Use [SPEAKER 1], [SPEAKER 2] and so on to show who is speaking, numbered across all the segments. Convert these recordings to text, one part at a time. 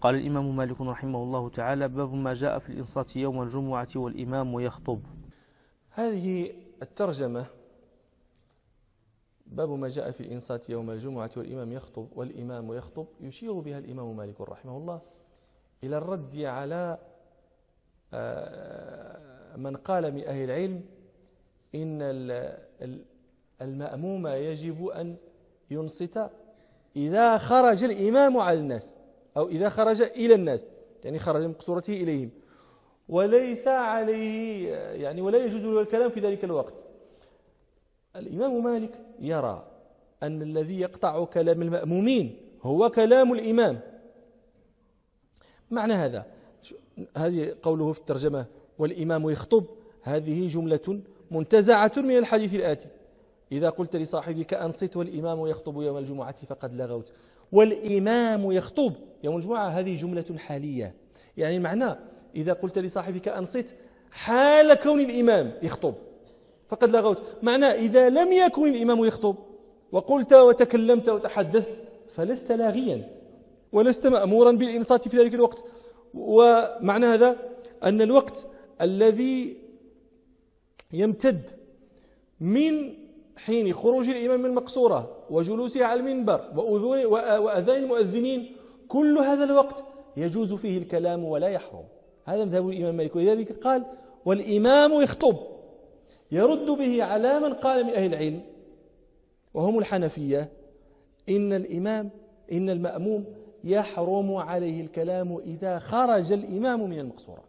[SPEAKER 1] قال الإمام مالك رحمه الله تعالى: باب ما جاء في الإنصات يوم الجمعة والإمام يخطب.
[SPEAKER 2] هذه الترجمة باب ما جاء في الإنصات يوم الجمعة والإمام يخطب يشير بها الإمام مالك رحمه الله إلى الرد على من قال من أهل العلم إن المأموم يجب أن ينصت إذا خرج الإمام على الناس، أو إذا خرج إلى الناس، يعني خرج من قصورته إليهم، وليس عليه يعني ولا يجوز له الكلام في ذلك الوقت. الإمام مالك يرى أن الذي يقطع كلام المأمومين هو كلام الإمام. معنى هذه قوله في الترجمة والإمام يخطب، هذه جملة منتزعة من الحديث الآتي: إذا قلت لصاحبك أنصت والإمام يخطب يوم الجمعة فقد لغوت. والإمام يخطب يوم الجمعة هذه جملة حالية، يعني معنى إذا قلت لصاحبك أنصت حال كون الإمام يخطب فقد لغوت. معنى إذا لم يكن الإمام يخطب وقلت وتكلمت وتحدثت فلست لاغيا ولست مأمورا بالإنصات في ذلك الوقت. ومعنى هذا أن الوقت الذي يمتد من حين خروج الإمام من المقصورة وجلوسه على المنبر وأذان المؤذنين، كل هذا الوقت يجوز فيه الكلام ولا يحرم. هذا مذهب الإمام مالك، ولذلك قال والإمام يخطب، يرد به على من قال من أهل العلم وهم الحنفية إن المأموم يحرم عليه الكلام إذا خرج الإمام من المقصورة.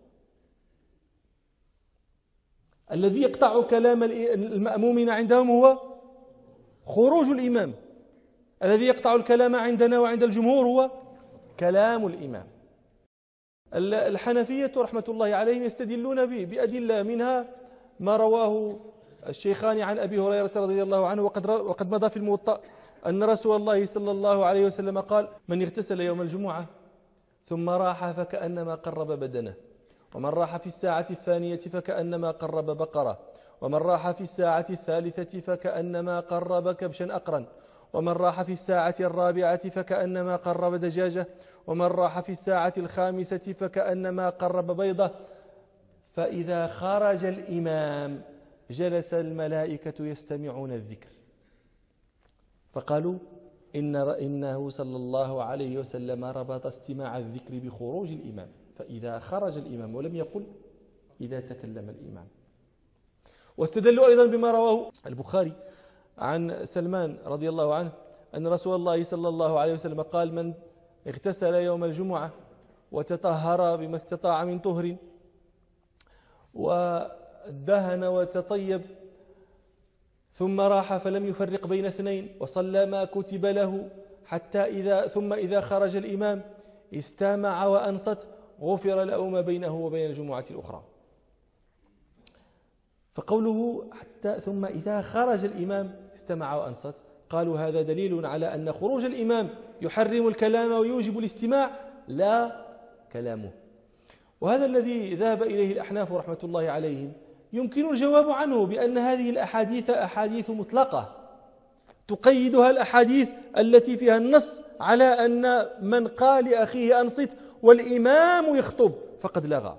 [SPEAKER 2] الذي يقطع كلام المأمومين عندهم هو خروج الإمام، الذي يقطع الكلام عندنا وعند الجمهور هو كلام الإمام. الحنفية رحمة الله عليهم يستدلون بأدلة، منها ما رواه الشيخان عن أبي هريرة رضي الله عنه وقد مضى في الموطأ أن رسول الله صلى الله عليه وسلم قال: من اغتسل يوم الجمعة ثم راح فكأنما قرب بدنه، ومن راح في الساعة الثانية فكأنما قرب بقرة، ومن راح في الساعة الثالثة فكأنما قرب كبشا أقرا، ومن راح في الساعة الرابعة فكأنما قرب دجاجة، ومن راح في الساعة الخامسة فكأنما قرب بيضة. فإذا خرج الإمام جلس الملائكة يستمعون الذكر، فقالوا إنه صلى الله عليه وسلم ربط استماع الذكر بخروج الإمام، فإذا خرج الإمام، ولم يقل إذا تكلم الإمام. واستدلوا أيضا بما رواه البخاري عن سلمان رضي الله عنه أن رسول الله صلى الله عليه وسلم قال: من اغتسل يوم الجمعة وتطهر بما استطاع من طهر ودهن وتطيب ثم راح فلم يفرق بين اثنين وصلى ما كتب له ثم إذا خرج الإمام استمع وأنصت غفر له ما بينه وبين الجمعة الأخرى. فقوله ثم إذا خرج الإمام استمع وأنصت، قالوا هذا دليل على أن خروج الإمام يحرم الكلام ويوجب الاستماع، لا كلامه. وهذا الذي ذهب إليه الأحناف رحمة الله عليهم يمكن الجواب عنه بأن هذه الأحاديث أحاديث مطلقة تقيدها الأحاديث التي فيها النص على أن من قال لأخيه أنصت والإمام يخطب فقد لغى.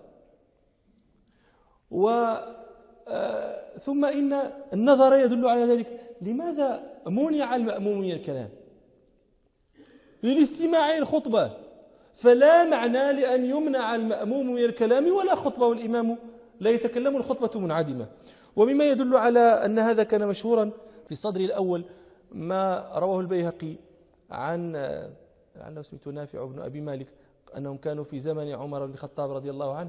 [SPEAKER 2] ثم إن النظر يدل على ذلك. لماذا منع المأموم من الكلام؟ للاستماع إلى الخطبة، فلا معنى لأن يمنع المأموم من الكلام ولا خطبة والإمام لا يتكلم، الخطبة منعدمة. ومما يدل على أن هذا كان مشهورا في الصدر الأول ما رواه البيهقي عن لعله اسمه نافع بن أبي مالك أنهم كانوا في زمن عمر بن الخطاب رضي الله عنه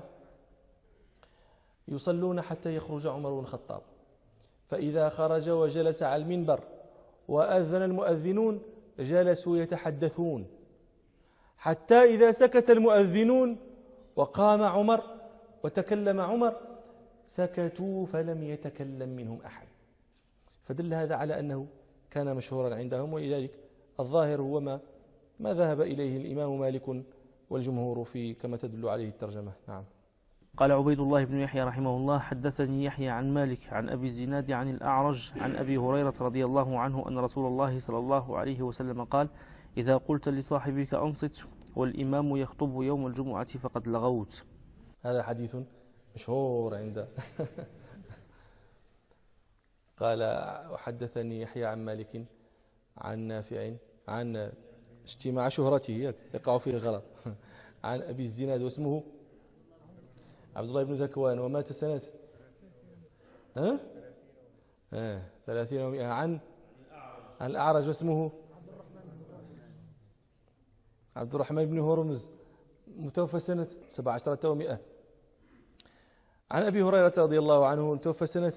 [SPEAKER 2] يصلون حتى يخرج عمر بن الخطاب، فإذا خرج وجلس على المنبر وأذن المؤذنون جلسوا يتحدثون حتى إذا سكت المؤذنون وقام عمر وتكلم عمر سكتوا فلم يتكلم منهم أحد. فدل هذا على أنه كان مشهورا عندهم، ولذلك الظاهر هو ما ذهب إليه الإمام مالك والجمهور في كما تدل عليه الترجمة. نعم.
[SPEAKER 1] قال عبيد الله بن يحيى رحمه الله: حدثني يحيى عن مالك عن أبي الزناد عن الأعرج عن أبي هريرة رضي الله عنه أن رسول الله صلى الله عليه وسلم قال: إذا قلت لصاحبك أنصت والإمام يخطب يوم الجمعة فقد لغوت.
[SPEAKER 2] هذا حديث مشهور عند قال وحدثني يحيى عن مالك عن نافع عن اجتماع شهرته يقع فيه الغلط عن أبي الزناد واسمه عبد الله بن ذكوان ومات سنة 30 و100 عن الأعرج واسمه عبد الرحمن بن هرمز متوفى سنة 17 و100 عن أبي هريرة رضي الله عنه متوفى سنة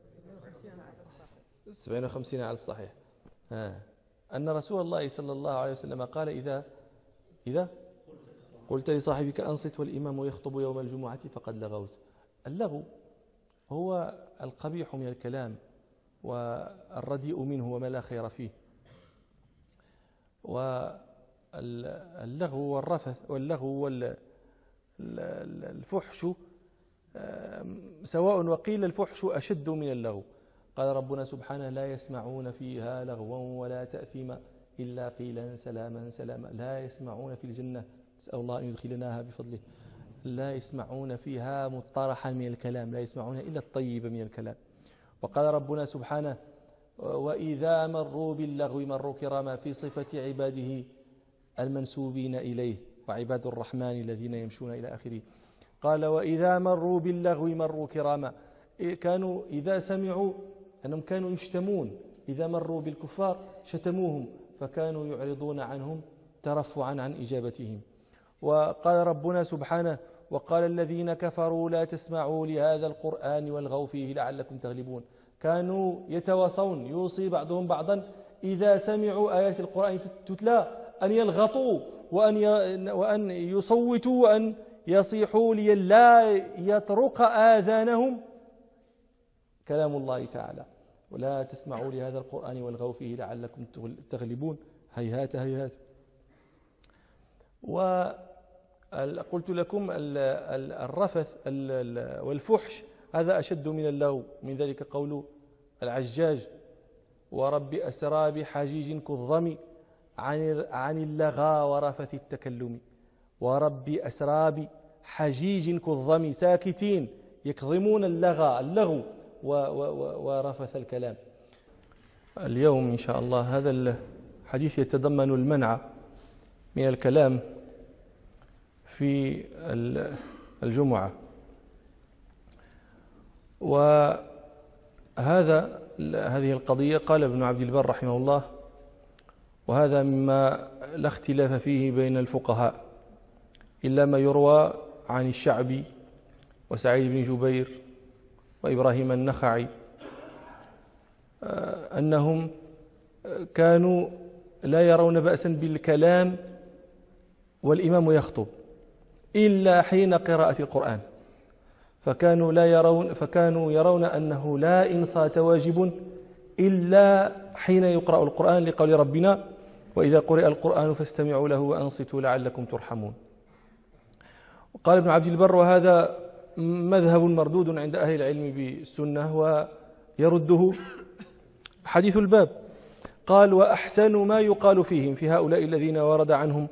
[SPEAKER 2] 57 على الصحيح أن رسول الله صلى الله عليه وسلم قال إذا قلت لصاحبك أنصت والإمام يخطب يوم الجمعة فقد لغوت. اللغو هو القبيح من الكلام والرديء منه وما لا خير فيه. واللغو والرفث واللغو والفحش سواء، وقيل الفحش أشد من اللغو. قال ربنا سبحانه لا يسمعون فيها لغوا ولا تأثيما إلا قيلا سلاما سلاما. لا يسمعون في الجنة، نسأل الله أن يدخلناها بفضله، لا يسمعون فيها مطرحا من الكلام، لا يسمعون إلا الطيب من الكلام. وقال ربنا سبحانه وإذا مروا باللغو مروا كراما في صفة عباده المنسوبين إليه وعباد الرحمن الذين يمشون إلى آخره. قال وإذا مروا باللغو مروا كراما. كانوا إذا سمعوا أنهم كانوا يشتمون، إذا مروا بالكفار شتموهم فكانوا يعرضون عنهم ترفعا عن إجابتهم. وقال ربنا سبحانه وقال الذين كفروا لا تسمعوا لهذا القرآن والغوا فيه لعلكم تغلبون. كانوا يتواصون يوصي بعضهم بعضا إذا سمعوا آيات القرآن تتلى أن يلغطوا وأن يصوتوا وأن يصيحوا لئلا يطرق آذانهم كلام الله تعالى. ولا تسمعوا لهذا القرآن والغوا فيه لعلكم تغلبون. هيهات هيهات. وقلت لكم الرفث والفحش هذا أشد من اللغو. من ذلك قول العجاج ورب أسرى بحجيج كالظم عن اللغى ورفث التكلم. ورب أسرى بحجيج كالظم، ساكتين يكظمون اللغو ورفث الكلام. اليوم إن شاء الله هذا الحديث يتضمن المنع من الكلام في الجمعة. هذه القضية قال ابن عبد البر رحمه الله وهذا مما لا اختلاف فيه بين الفقهاء إلا ما يروى عن الشعبي وسعيد بن جبير وإبراهيم النخعي أنهم كانوا لا يرون بأسا بالكلام والإمام يخطب إلا حين قراءة القرآن، فكانوا يرون أنه لا إنصات واجب إلا حين يقرأ القرآن لقول ربنا وإذا قرئ القرآن فاستمعوا له وأنصتوا لعلكم ترحمون. وقال ابن عبد البر وهذا مذهب مردود عند أهل العلم بالسنة ويرده حديث الباب. قال وأحسن ما يقال فيهم في هؤلاء الذين ورد عنهم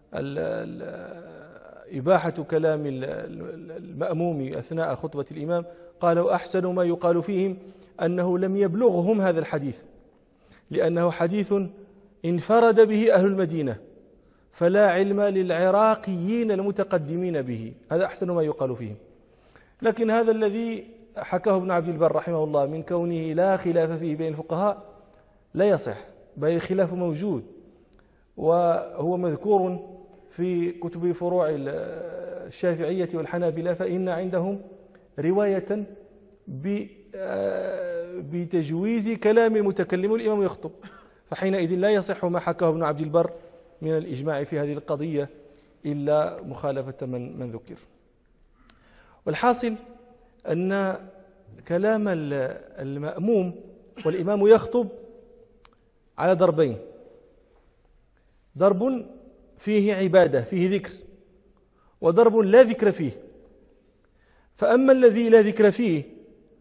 [SPEAKER 2] إباحة كلام المأموم أثناء خطبة الإمام. قال وأحسن ما يقال فيهم أنه لم يبلغهم هذا الحديث لأنه حديث انفرد به أهل المدينة فلا علم للعراقيين المتقدمين به. هذا أحسن ما يقال فيهم. لكن هذا الذي حكاه ابن عبد البر رحمه الله من كونه لا خلاف فيه بين الفقهاء لا يصح، بل الخلاف موجود وهو مذكور في كتب فروع الشافعية والحنابلة، فإن عندهم رواية بتجويز كلام المتكلم والإمام يخطب، فحينئذ لا يصح ما حكاه ابن عبد البر من الإجماع في هذه القضية إلا مخالفة من ذكر. والحاصل أن كلام المأموم والإمام يخطب على ضربين: ضرب فيه عبادة فيه ذكر، وضرب لا ذكر فيه. فأما الذي لا ذكر فيه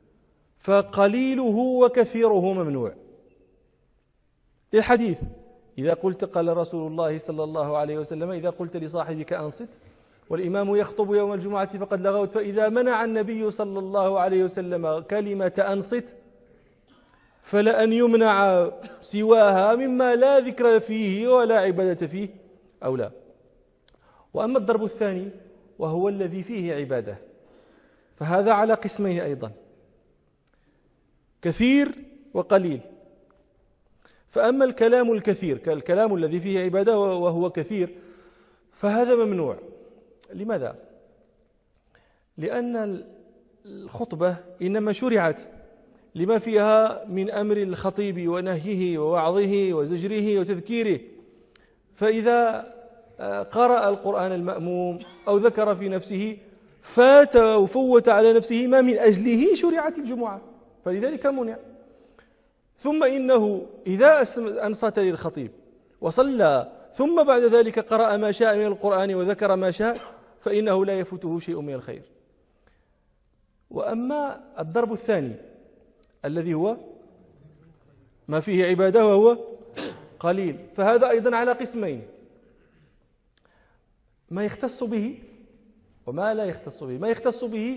[SPEAKER 2] فقليله وكثيره ممنوع. الحديث إذا قلت قال رسول الله صلى الله عليه وسلم إذا قلت لصاحبك أنصت والإمام يخطب يوم الجمعة فقد لغوت. فإذا منع النبي صلى الله عليه وسلم كلمة أنصت فلأن يمنع سواها مما لا ذكر فيه ولا عبادة فيه أو لا. وأما الضرب الثاني وهو الذي فيه عبادة فهذا على قسمين أيضا، كثير وقليل. فأما الكلام الكثير كالكلام الذي فيه عبادة وهو كثير فهذا ممنوع. لماذا؟ لأن الخطبة إنما شرعت لما فيها من أمر الخطيب ونهيه ووعظه وزجره وتذكيره. فإذا قرأ القرآن المأموم أو ذكر في نفسه فات وفوت على نفسه ما من أجله شرعت الجمعة، فلذلك منع. ثم إنه إذا أنصت للخطيب وصلى ثم بعد ذلك قرأ ما شاء من القرآن وذكر ما شاء فإنه لا يفوته شيء من الخير. وأما الضرب الثاني الذي هو ما فيه عبادة وهو قليل فهذا أيضا على قسمين، ما يختص به وما لا يختص به. ما يختص به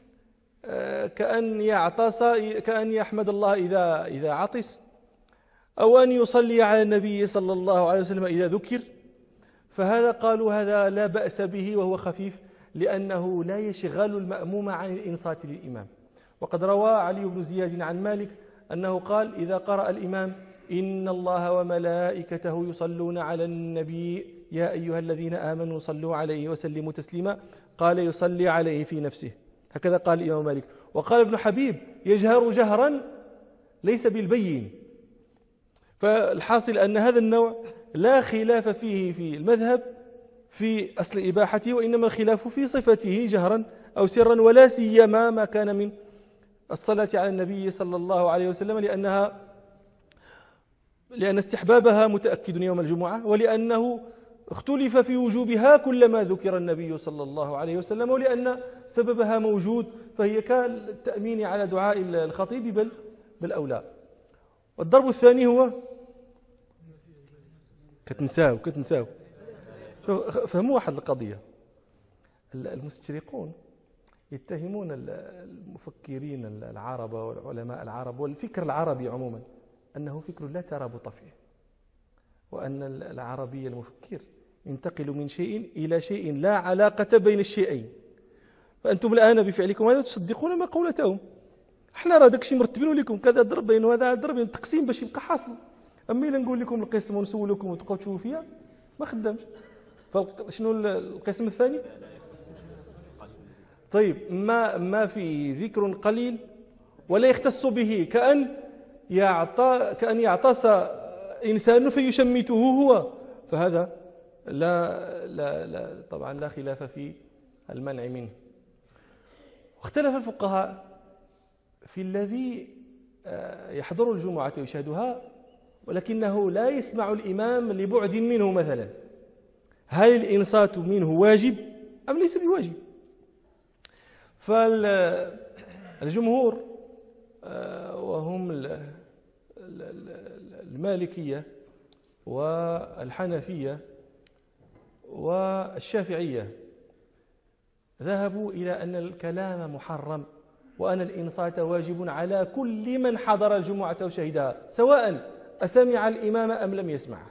[SPEAKER 2] كأن يحمد الله إذا عطس، أو أن يصلي على النبي صلى الله عليه وسلم إذا ذكر، فهذا قالوا هذا لا بأس به وهو خفيف لأنه لا يشغل المأموم عن الإنصات للإمام. وقد روى علي بن زياد عن مالك أنه قال إذا قرأ الإمام إن الله وملائكته يصلون على النبي يا أيها الذين آمنوا صلوا عليه وسلموا تسليما، قال يصلي عليه في نفسه، هكذا قال الإمام مالك. وقال ابن حبيب يجهر جهرا ليس بالبين. فالحاصل أن هذا النوع لا خلاف فيه في المذهب في أصل إباحته، وإنما الخلاف في صفته جهرا أو سرا، ولا سيما ما كان من الصلاة على النبي صلى الله عليه وسلم لأن استحبابها متأكد يوم الجمعة، ولأنه اختلف في وجوبها كلما ذكر النبي صلى الله عليه وسلم، ولأن سببها موجود فهي كالتأمين على دعاء الخطيب بل أولى. والضرب الثاني هو كتنساو فهموا واحد القضية. المستشرقون يتهمون المفكرين العرب والعلماء العرب والفكر العربي عموما أنه فكر لا ترابط فيه، وأن العربي المفكر ينتقل من شيء إلى شيء لا علاقة بين الشيئين. فأنتم الآن بفعلكم هذا تصدقون ما قولتهم. احنا راه داكشي مرتبين لكم كذا ضرب بين وهذا ضرب بين التقسيم باش يبقى حاصل. أما إلا نقول لكم القسم ونسولكم وتبقاو تشوفوا فيها ما خدامش. فشنو القسم الثاني؟ طيب ما في ذكر قليل ولا يختص به، كأن يعطس إنسان فيشمته هو، فهذا لا طبعا لا خلاف في المنع منه. واختلف الفقهاء في الذي يحضر الجمعة ويشهدها ولكنه لا يسمع الإمام لبعد منه مثلا، هل الإنصات منه واجب أم ليس بواجب؟ فالجمهور وهم المالكية والحنفية والشافعية ذهبوا إلى أن الكلام محرم وأن الإنصات واجب على كل من حضر الجمعة وشهدها سواء أسمع الإمام أم لم يسمعه.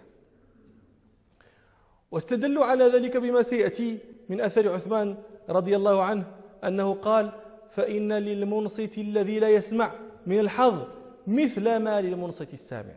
[SPEAKER 2] واستدلوا على ذلك بما سيأتي من أثر عثمان رضي الله عنه أنه قال فإن للمنصت الذي لا يسمع من الحظ مثل ما للمنصت السامع.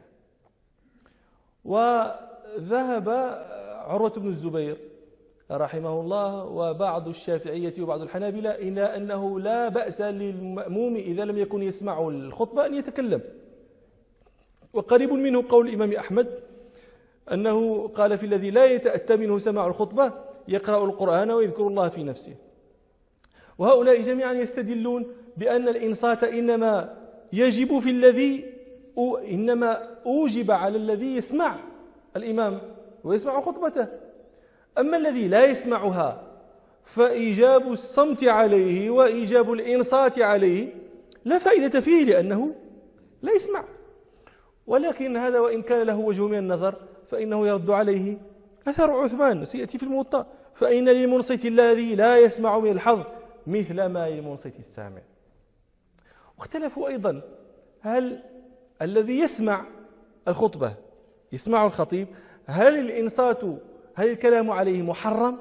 [SPEAKER 2] وذهب عروة بن الزبير رحمه الله وبعض الشافعية وبعض الحنابلة إلى أنه لا بأس للمأموم إذا لم يكن يسمع الخطبة أن يتكلم. وقريب منه قول الإمام أحمد أنه قال في الذي لا يتأتى منه سماع الخطبة يقرأ القرآن ويذكر الله في نفسه. وهؤلاء جميعا يستدلون بأن الإنصات إنما يجب في الذي إنما أوجب على الذي يسمع الإمام ويسمع خطبته، أما الذي لا يسمعها فإيجاب الصمت عليه وإيجاب الإنصات عليه لا فائدة فيه لأنه لا يسمع. ولكن هذا وإن كان له وجه من النظر فإنه يرد عليه أثر عثمان سيأتي في الموطأ: فإن للمنصت الذي لا يسمع من الحظ مثل ما للمنصت السامع. واختلفوا أيضا: هل الذي يسمع الخطبة يسمع الخطيب هل الكلام عليه محرم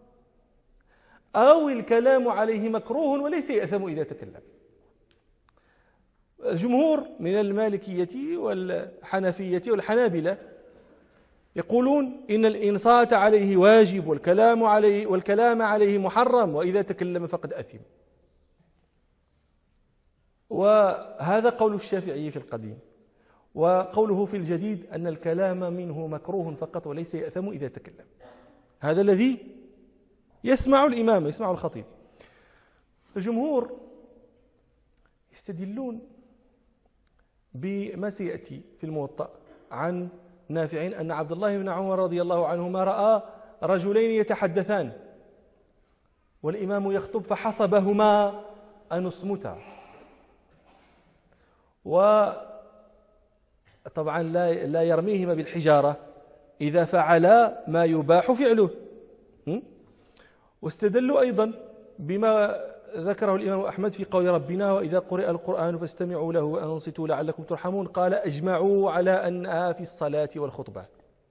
[SPEAKER 2] أو الكلام عليه مكروه وليس يأثم إذا تكلم؟ الجمهور من المالكية والحنفية والحنابلة يقولون إن الإنصات عليه واجب والكلام عليه محرم، وإذا تكلم فقد أثم. وهذا قول الشافعي في القديم، وقوله في الجديد أن الكلام منه مكروه فقط وليس يأثم إذا تكلم. هذا الذي يسمع الإمام يسمع الخطيب. الجمهور يستدلون بما سيأتي في الموطأ عن نافع أن عبد الله بن عمر رضي الله عنهما رأى رجلين يتحدثان والإمام يخطب فحسبهما أن اصمتا. وطبعا لا يرميهما بالحجارة إذا فعلا ما يباح فعله. واستدلوا أيضا بما ذكره الإمام أحمد في قول ربنا: وإذا قرئ القرآن فاستمعوا له وأنصتوا لعلكم ترحمون. قال: أجمعوا على أنها في الصلاة والخطبة.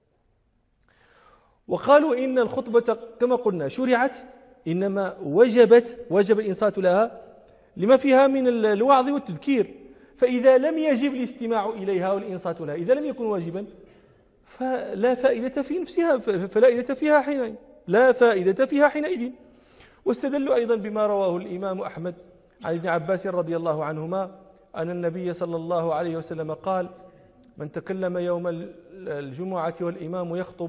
[SPEAKER 2] وقالوا إن الخطبة كما قلنا شرعت، إنما وجب الإنصات لها لما فيها من الوعظ والتذكير، فإذا لم يجب الاستماع إليها والإنصات لها، إذا لم يكن واجبا فلا فائدة في نفسها، لا فائدة فيها حينئذ. واستدلوا أيضا بما رواه الإمام أحمد عن ابن عباس رضي الله عنهما أن النبي صلى الله عليه وسلم قال: من تكلم يوم الجمعة والإمام يخطب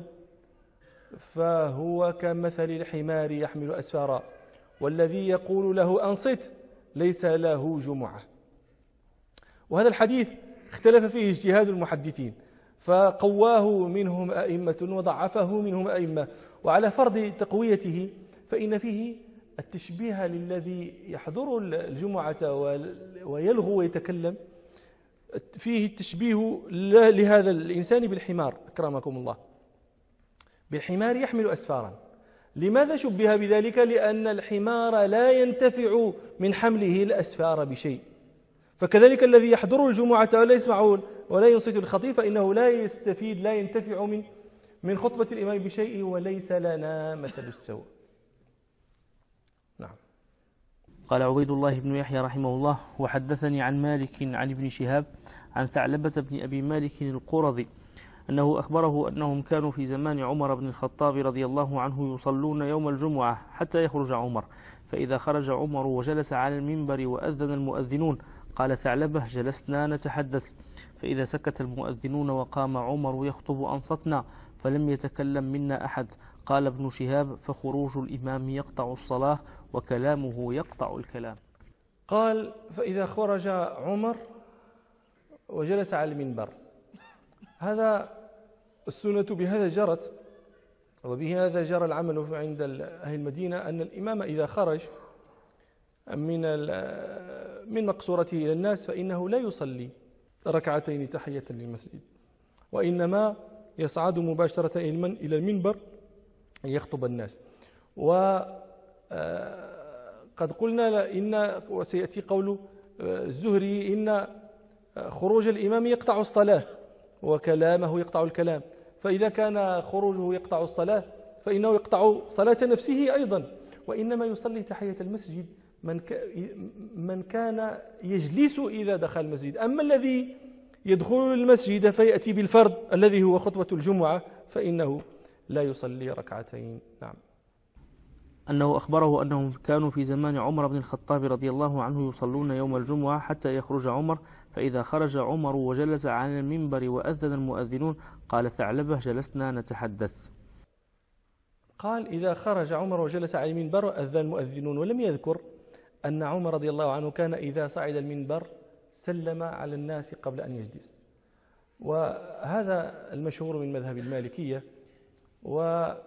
[SPEAKER 2] فهو كمثل الحمار يحمل أسفارا، والذي يقول له أنصت ليس له جمعة. وهذا الحديث اختلف فيه اجتهاد المحدثين، فقواه منهم أئمة وضعفه منهم أئمة. وعلى فرض تقويته فإن فيه التشبيه للذي يحضر الجمعة ويلغو ويتكلم، فيه التشبيه لهذا الإنسان بالحمار أكرمكم الله، بالحمار يحمل أسفارا. لماذا شبه بذلك؟ لأن الحمار لا ينتفع من حمله الأسفار بشيء، فكذلك الذي يحضر الجمعة ولا يسمع ولا ينصت الخطيب فإنه لا يستفيد لا ينتفع من خطبة الإمام بشيء، وليس لنا مثل السوء. نعم.
[SPEAKER 1] قال عبيد الله بن يحيى رحمه الله: وحدثني عن مالك عن ابن شهاب عن ثعلبة بن أبي مالك القرظي أنه أخبره أنهم كانوا في زمان عمر بن الخطاب رضي الله عنه يصلون يوم الجمعة حتى يخرج عمر، فإذا خرج عمر وجلس على المنبر وأذن المؤذنون قال ثعلبة: جلسنا نتحدث، فإذا سكت المؤذنون وقام عمر يخطب أنصتنا فلم يتكلم منا أحد. قال ابن شهاب: فخروج الإمام يقطع الصلاة وكلامه يقطع الكلام.
[SPEAKER 2] قال: فإذا خرج عمر وجلس على المنبر، هذا السنة بهذا جرت، وبهذا جرى العمل عند أهل المدينة، أن الإمام إذا خرج من مقصورته إلى الناس فإنه لا يصلي ركعتين تحية للمسجد، وإنما يصعد مباشرة إلى المنبر يخطب الناس. وقد قلنا إن وسيأتي قول الزهري إن خروج الإمام يقطع الصلاة وكلامه يقطع الكلام، فإذا كان خروجه يقطع الصلاة فإنه يقطع صلاة نفسه أيضا، وإنما يصلي تحية المسجد من كان يجلس إذا دخل المسجد. أما الذي يدخل المسجد فيأتي بالفرض الذي هو خطبة الجمعة فإنه لا يصلي ركعتين. نعم.
[SPEAKER 1] أنه أخبره أنهم كانوا في زمان عمر بن الخطاب رضي الله عنه يصلون يوم الجمعة حتى يخرج عمر، فإذا خرج عمر وجلس على المنبر وأذن المؤذنون قال ثعلبة: جلسنا نتحدث.
[SPEAKER 2] قال: إذا خرج عمر وجلس على المنبر وأذن المؤذنون، ولم يذكر أن عمر رضي الله عنه كان إذا صعد المنبر سلم على الناس قبل أن يجلس. وهذا المشهور من مذهب المالكية، وهو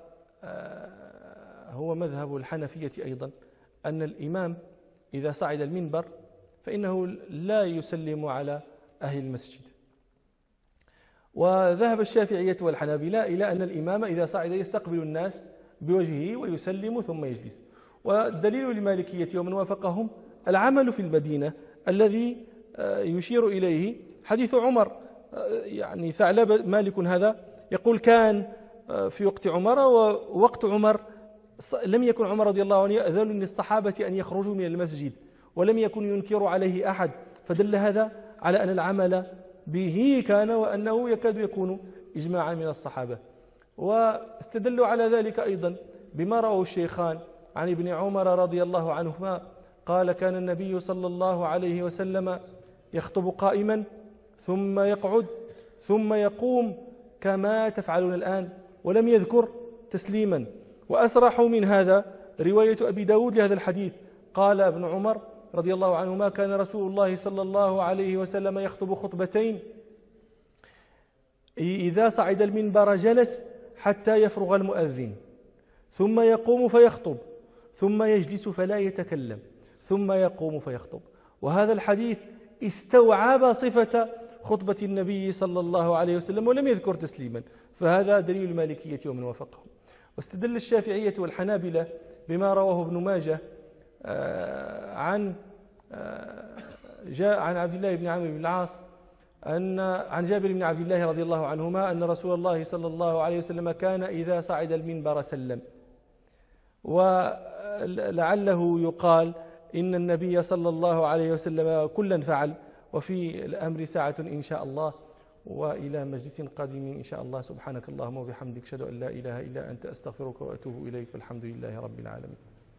[SPEAKER 2] مذهب الحنفية أيضا، أن الإمام إذا صعد المنبر فإنه لا يسلم على أهل المسجد. وذهب الشافعية والحنابلة إلى أن الإمام إذا صعد يستقبل الناس بوجهه ويسلم ثم يجلس. والدليل للمالكية ومن وافقهم العمل في المدينة الذي يشير إليه حديث عمر. يعني ثعلب مالك هذا يقول كان في وقت عمر، ووقت عمر لم يكن عمر رضي الله عنه يأذن للصحابة أن يخرجوا من المسجد ولم يكن ينكر عليه أحد، فدل هذا على أن العمل به كان وأنه يكاد يكون إجماعا من الصحابة. واستدلوا على ذلك أيضا بما رواه الشيخان عن ابن عمر رضي الله عنهما قال كان النبي صلى الله عليه وسلم يخطب قائما ثم يقعد ثم يقوم كما تفعلون الآن، ولم يذكر تسليما. وأسرح من هذا رواية أبي داود لهذا الحديث، قال ابن عمر رضي الله عنهما كان رسول الله صلى الله عليه وسلم يخطب خطبتين إذا صعد المنبر جلس حتى يفرغ المؤذن ثم يقوم فيخطب ثم يجلس فلا يتكلم ثم يقوم فيخطب. وهذا الحديث استوعب صفة خطبة النبي صلى الله عليه وسلم ولم يذكر تسليما، فهذا دليل المالكية ومن وافقهم. واستدل الشافعية والحنابلة بما رواه ابن ماجه عن عبد الله بن عمرو بن العاص عن جابر بن عبد الله رضي الله عنهما أن رسول الله صلى الله عليه وسلم كان إذا صعد المنبر سلم. ولعله يقال إن النبي صلى الله عليه وسلم كلا فعل، وفي الأمر ساعة إن شاء الله. وإلى مجلس قادم إن شاء الله. سبحانك اللهم وبحمدك أشهد أن لا إله إلا أنت أستغفرك وأتوب إليك، والحمد لله رب العالمين.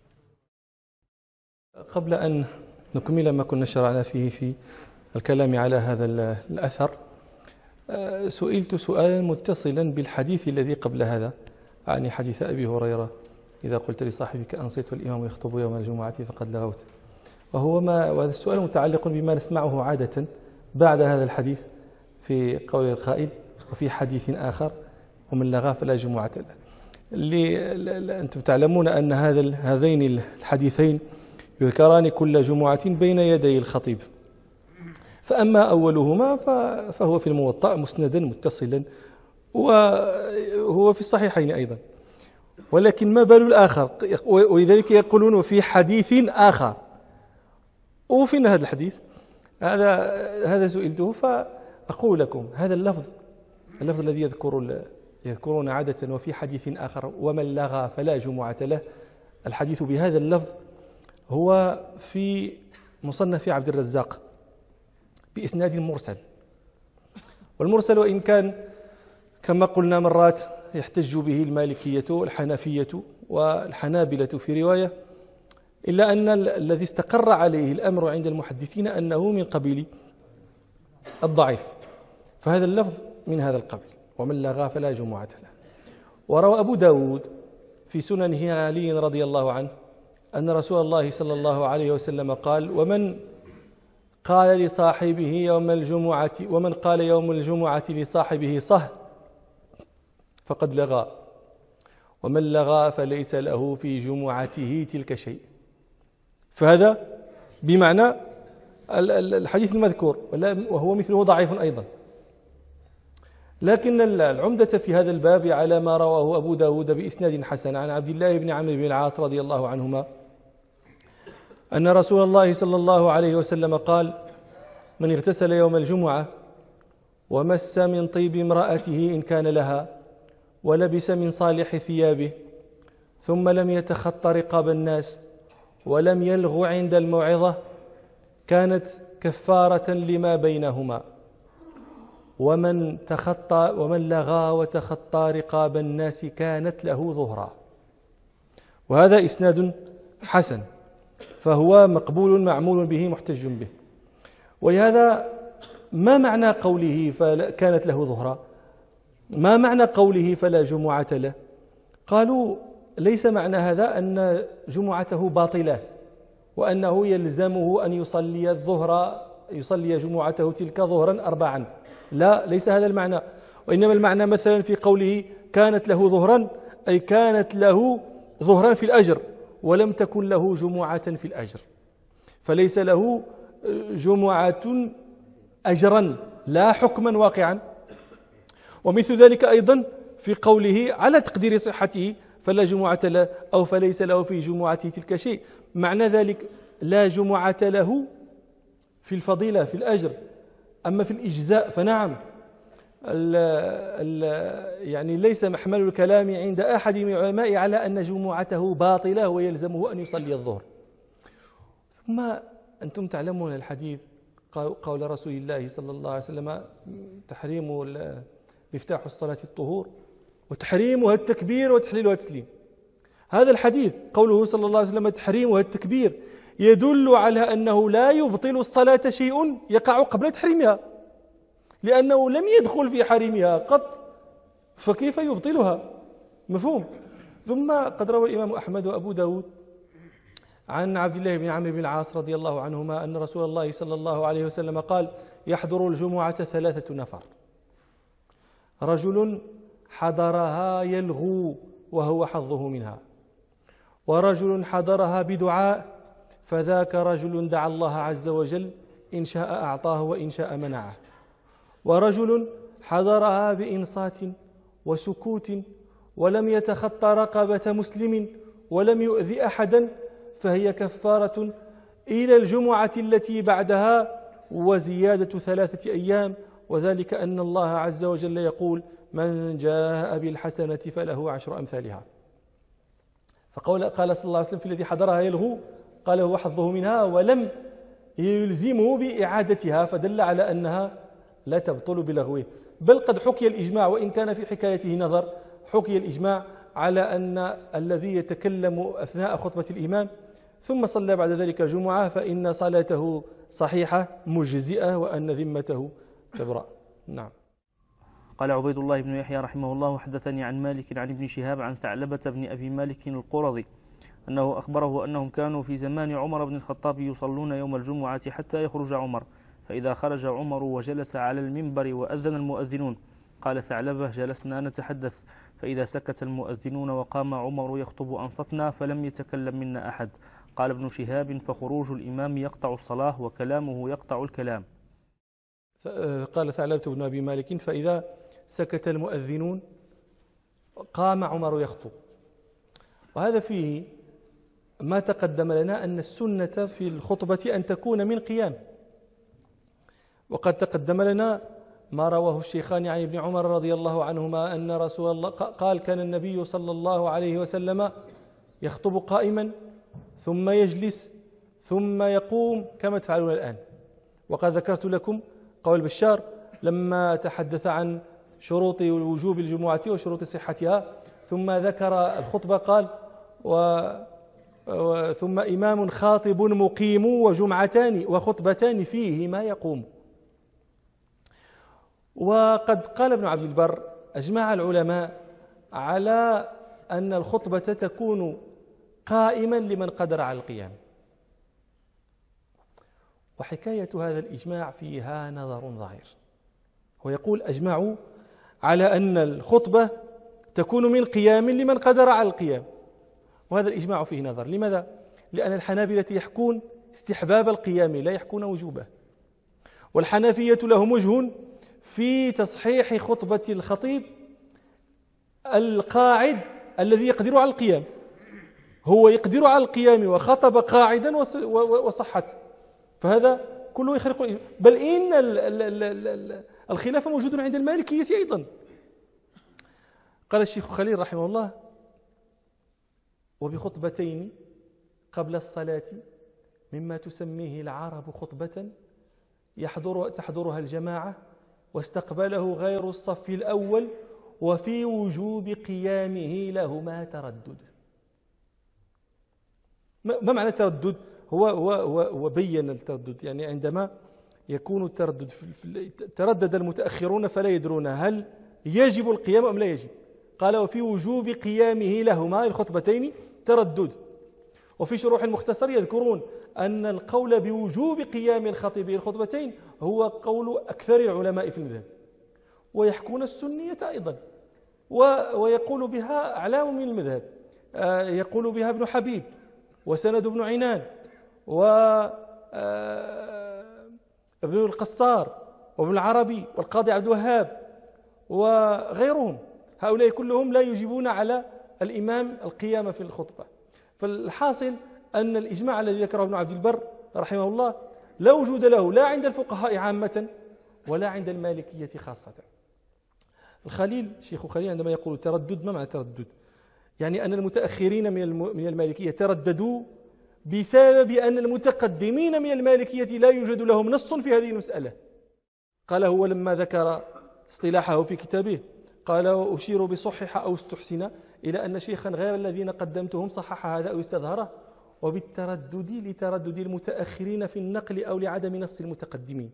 [SPEAKER 2] قبل أن نكمل ما كنا شرعنا فيه في الكلام على هذا الأثر، سئلت سؤالا متصلا بالحديث الذي قبل هذا، يعني حديث أبي هريرة إذا قلت لصاحبك أنصت والإمام يخطب يوم الجمعة فقد لغوت. وهذا السؤال متعلق بما نسمعه عادة بعد هذا الحديث في قول القائل وفي حديث آخر ومن لغى فلا جمعة له. أنتم تعلمون أن هذين الحديثين يذكران كل جمعة بين يدي الخطيب، فأما أولهما فهو في الموطأ مسندا متصلا وهو في الصحيحين أيضا، ولكن ما بال الآخر؟ ولذلك يقولون في حديث آخر. وفين هذا الحديث؟ هذا سئلته فأقول لكم هذا اللفظ الذي يذكرون عادة وفي حديث آخر ومن لغى فلا جمعة له، الحديث بهذا اللفظ هو في مصنف عبد الرزاق بإسناد مرسل. والمرسل وإن كان كما قلنا مرات يحتج به المالكية والحنفية والحنابلة في رواية، إلا أن الذي استقر عليه الأمر عند المحدثين أنه من قبيل الضعيف، فهذا اللفظ من هذا القبيل ومن لغى فلا جمعة له. وروى أبو داود في سننه عن علي رضي الله عنه أن رسول الله صلى الله عليه وسلم قال ومن قال لصاحبه يوم الجمعة ومن قال يوم الجمعة لصاحبه صه فقد لغى ومن لغى فليس له في جمعته تلك شيء. فهذا بمعنى الحديث المذكور، وهو مثله ضعيف أيضا. لكن العمدة في هذا الباب على ما رواه أبو داود بإسناد حسن عن عبد الله بن عمرو بن العاص رضي الله عنهما أن رسول الله صلى الله عليه وسلم قال من اغتسل يوم الجمعة ومس من طيب امرأته إن كان لها ولبس من صالح ثيابه ثم لم يتخط رقاب الناس ولم يلغ عند الموعظة كانت كفارة لما بينهما. ومن لغى وتخطى رقاب الناس كانت له ظهرا. وهذا إسناد حسن، فهو مقبول معمول به محتج به. ولهذا ما معنى قوله كانت له ظهرا؟ ما معنى قوله فلا جمعة له؟ قالوا ليس معنى هذا أن جمعته باطلة وأنه يلزمه أن يصلي جمعته تلك ظهرا 4. لا، ليس هذا المعنى. وإنما المعنى مثلا في قوله كانت له ظهرا أي كانت له ظهرا في الأجر ولم تكن له جمعة في الأجر، فليس له جمعة أجرا لا حكما واقعا. ومثل ذلك أيضا في قوله على تقدير صحته فلا جمعة له أو فليس له في جمعته تلك شيء. معنى ذلك لا جمعة له في الفضيلة في الأجر، أما في الإجزاء فنعم. يعني ليس محمل الكلام عند أحد من العلماء على أن جمعته باطلة ويلزمه أن يصلي الظهر. ثم أنتم تعلمون الحديث قول رسول الله صلى الله عليه وسلم تحريم مفتاح الصلاة الطهور وتحريمها التكبير وتحليلها التسليم. هذا الحديث قوله صلى الله عليه وسلم تحريمها التكبير يدل على أنه لا يبطل الصلاة شيء يقع قبل تحريمها، لأنه لم يدخل في حريمها قط، فكيف يبطلها؟ مفهوم. ثم قد روى الإمام أحمد وأبو داود عن عبد الله بن عمرو بن العاص رضي الله عنهما أن رسول الله صلى الله عليه وسلم قال يحضر الجمعة 3 نفر: رجل حضرها يلغو وهو حظه منها، ورجل حضرها بدعاء فذاك رجل دعا الله عز وجل إن شاء أعطاه وإن شاء منعه، ورجل حضرها بإنصات وسكوت ولم يتخطى رقبة مسلم ولم يؤذي أحدا فهي كفارة إلى الجمعة التي بعدها وزيادة 3 أيام، وذلك أن الله عز وجل يقول من جاء بالحسنة فله 10 أمثالها. قال صلى الله عليه وسلم في الذي حضرها يلغو قال هو حظه منها ولم يلزمه بإعادتها، فدل على أنها لا تبطل بلغوه. بل قد حكي الإجماع وإن كان في حكايته نظر، حكي الإجماع على أن الذي يتكلم أثناء خطبة الإمام ثم صلى بعد ذلك الجمعة فإن صلاته صحيحة مجزئة وأن ذمته تبرأ. نعم.
[SPEAKER 1] قال عبيد الله بن يحيى رحمه الله حدثني عن مالك عن ابن شهاب عن ثعلبة بن أبي مالك القرظي أنه أخبره أنهم كانوا في زمان عمر بن الخطاب يصلون يوم الجمعة حتى يخرج عمر، فإذا خرج عمر وجلس على المنبر وأذن المؤذنون قال ثعلبة جلسنا نتحدث، فإذا سكت المؤذنون وقام عمر يخطب أنصتنا فلم يتكلم منا أحد. قال ابن شهاب فخروج الإمام يقطع الصلاة وكلامه يقطع الكلام.
[SPEAKER 2] قال ثعلبة بن أبي مالك فإذا سكت المؤذنون قام عمر يخطب. وهذا فيه ما تقدم لنا أن السنة في الخطبة أن تكون من قيام، وقد تقدم لنا ما رواه الشيخان عن ابن عمر رضي الله عنهما أن رسول الله قال كان النبي صلى الله عليه وسلم يخطب قائما ثم يجلس ثم يقوم كما تفعلون الآن. وقد ذكرت لكم قول بشار لما تحدث عن شروط وجوب الجمعة وشروط صحتها ثم ذكر الخطبة قال ثم إمام خاطب مقيم وجمعتان وخطبتان فيه ما يقوم. وقد قال ابن عبد البر أجمع العلماء على أن الخطبة تكون قائما لمن قدر على القيام، وحكاية هذا الإجماع فيها نظر ظاهر. ويقول أجمعوا على أن الخطبة تكون من قيام لمن قدر على القيام، وهذا الإجماع فيه نظر. لماذا؟ لأن الحنابلة يحكون استحباب القيام لا يحكون وجوبه، والحنفية لهم وجه في تصحيح خطبة الخطيب القاعد الذي يقدر على القيام، هو يقدر على القيام وخطب قاعدا وصحت، فهذا كله يخرق. بل إن الخلاف موجود عند المالكية أيضا. قال الشيخ خليل رحمه الله وبخطبتين قبل الصلاة مما تسميه العرب خطبة تحضرها الجماعة واستقبله غير الصف الأول وفي وجوب قيامه لهما تردد. ما معنى التردد؟ هو بين التردد، يعني عندما يكون التردد تردد المتأخرون فلا يدرون هل يجب القيام أم لا يجب. قال وفي وجوب قيامه لهما الخطبتين تردد. وفي شروح المختصر يذكرون أن القول بوجوب قيام الخطيب الخطبتين هو قول أكثر العلماء في المذهب، ويحكون السنية أيضا، ويقول بها أعلام من المذهب، يقول بها ابن حبيب وسند بن عنان وابن القصار وابن العربي والقاضي عبد الوهاب وغيرهم، هؤلاء كلهم لا يجيبون على الإمام القيام في الخطبة. فالحاصل أن الإجماع الذي ذكره ابن عبد البر رحمه الله لا وجود له لا عند الفقهاء عامة ولا عند المالكية خاصة. الخليل شيخ خليل عندما يقول تردد، ما معنى تردد؟ يعني أن المتأخرين من المالكية ترددوا بسبب أن المتقدمين من المالكية لا يوجد لهم نص في هذه المسألة. قال هو لما ذكر اصطلاحه في كتابه قال وأشير بصحح أو استحسن إلى أن شيخا غير الذين قدمتهم صحح هذا أو استظهره، وبالتردد لتردد المتأخرين في النقل أو لعدم نص المتقدمين.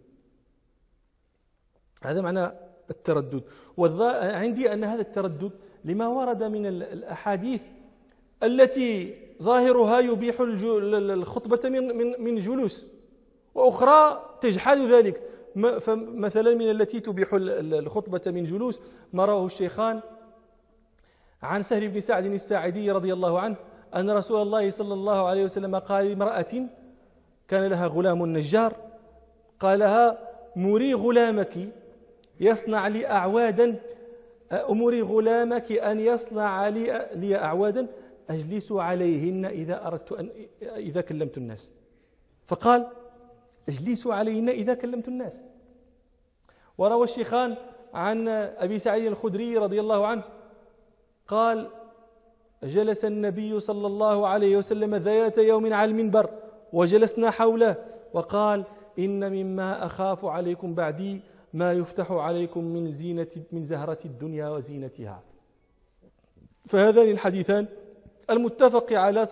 [SPEAKER 2] هذا معنى التردد. عندي أن هذا التردد لما ورد من الأحاديث التي ظاهرها يبيح الخطبة من جلوس، وأخرى تجحد ذلك. فمثلا من التي تبيح الخطبة من جلوس ما رواه الشيخان عن سهل بن سعد الساعدي رضي الله عنه أن رسول الله صلى الله عليه وسلم قال لامرأة كان لها غلام نجار، قالها مري غلامك يصنع لي أعوادا، أمري غلامك أن يصنع لي أعوادا أجلس عليهن إذا كلمت الناس. فقال اجلسوا عليهن إذا كلمت الناس. وروى الشيخان عن أبي سعيد الخدري رضي الله عنه قال جلس النبي صلى الله عليه وسلم ذات يوم على المنبر وجلسنا حوله وقال إن مما أخاف عليكم بعدي ما يفتح عليكم من زهرة الدنيا وزينتها. فهذان الحديثان المتفق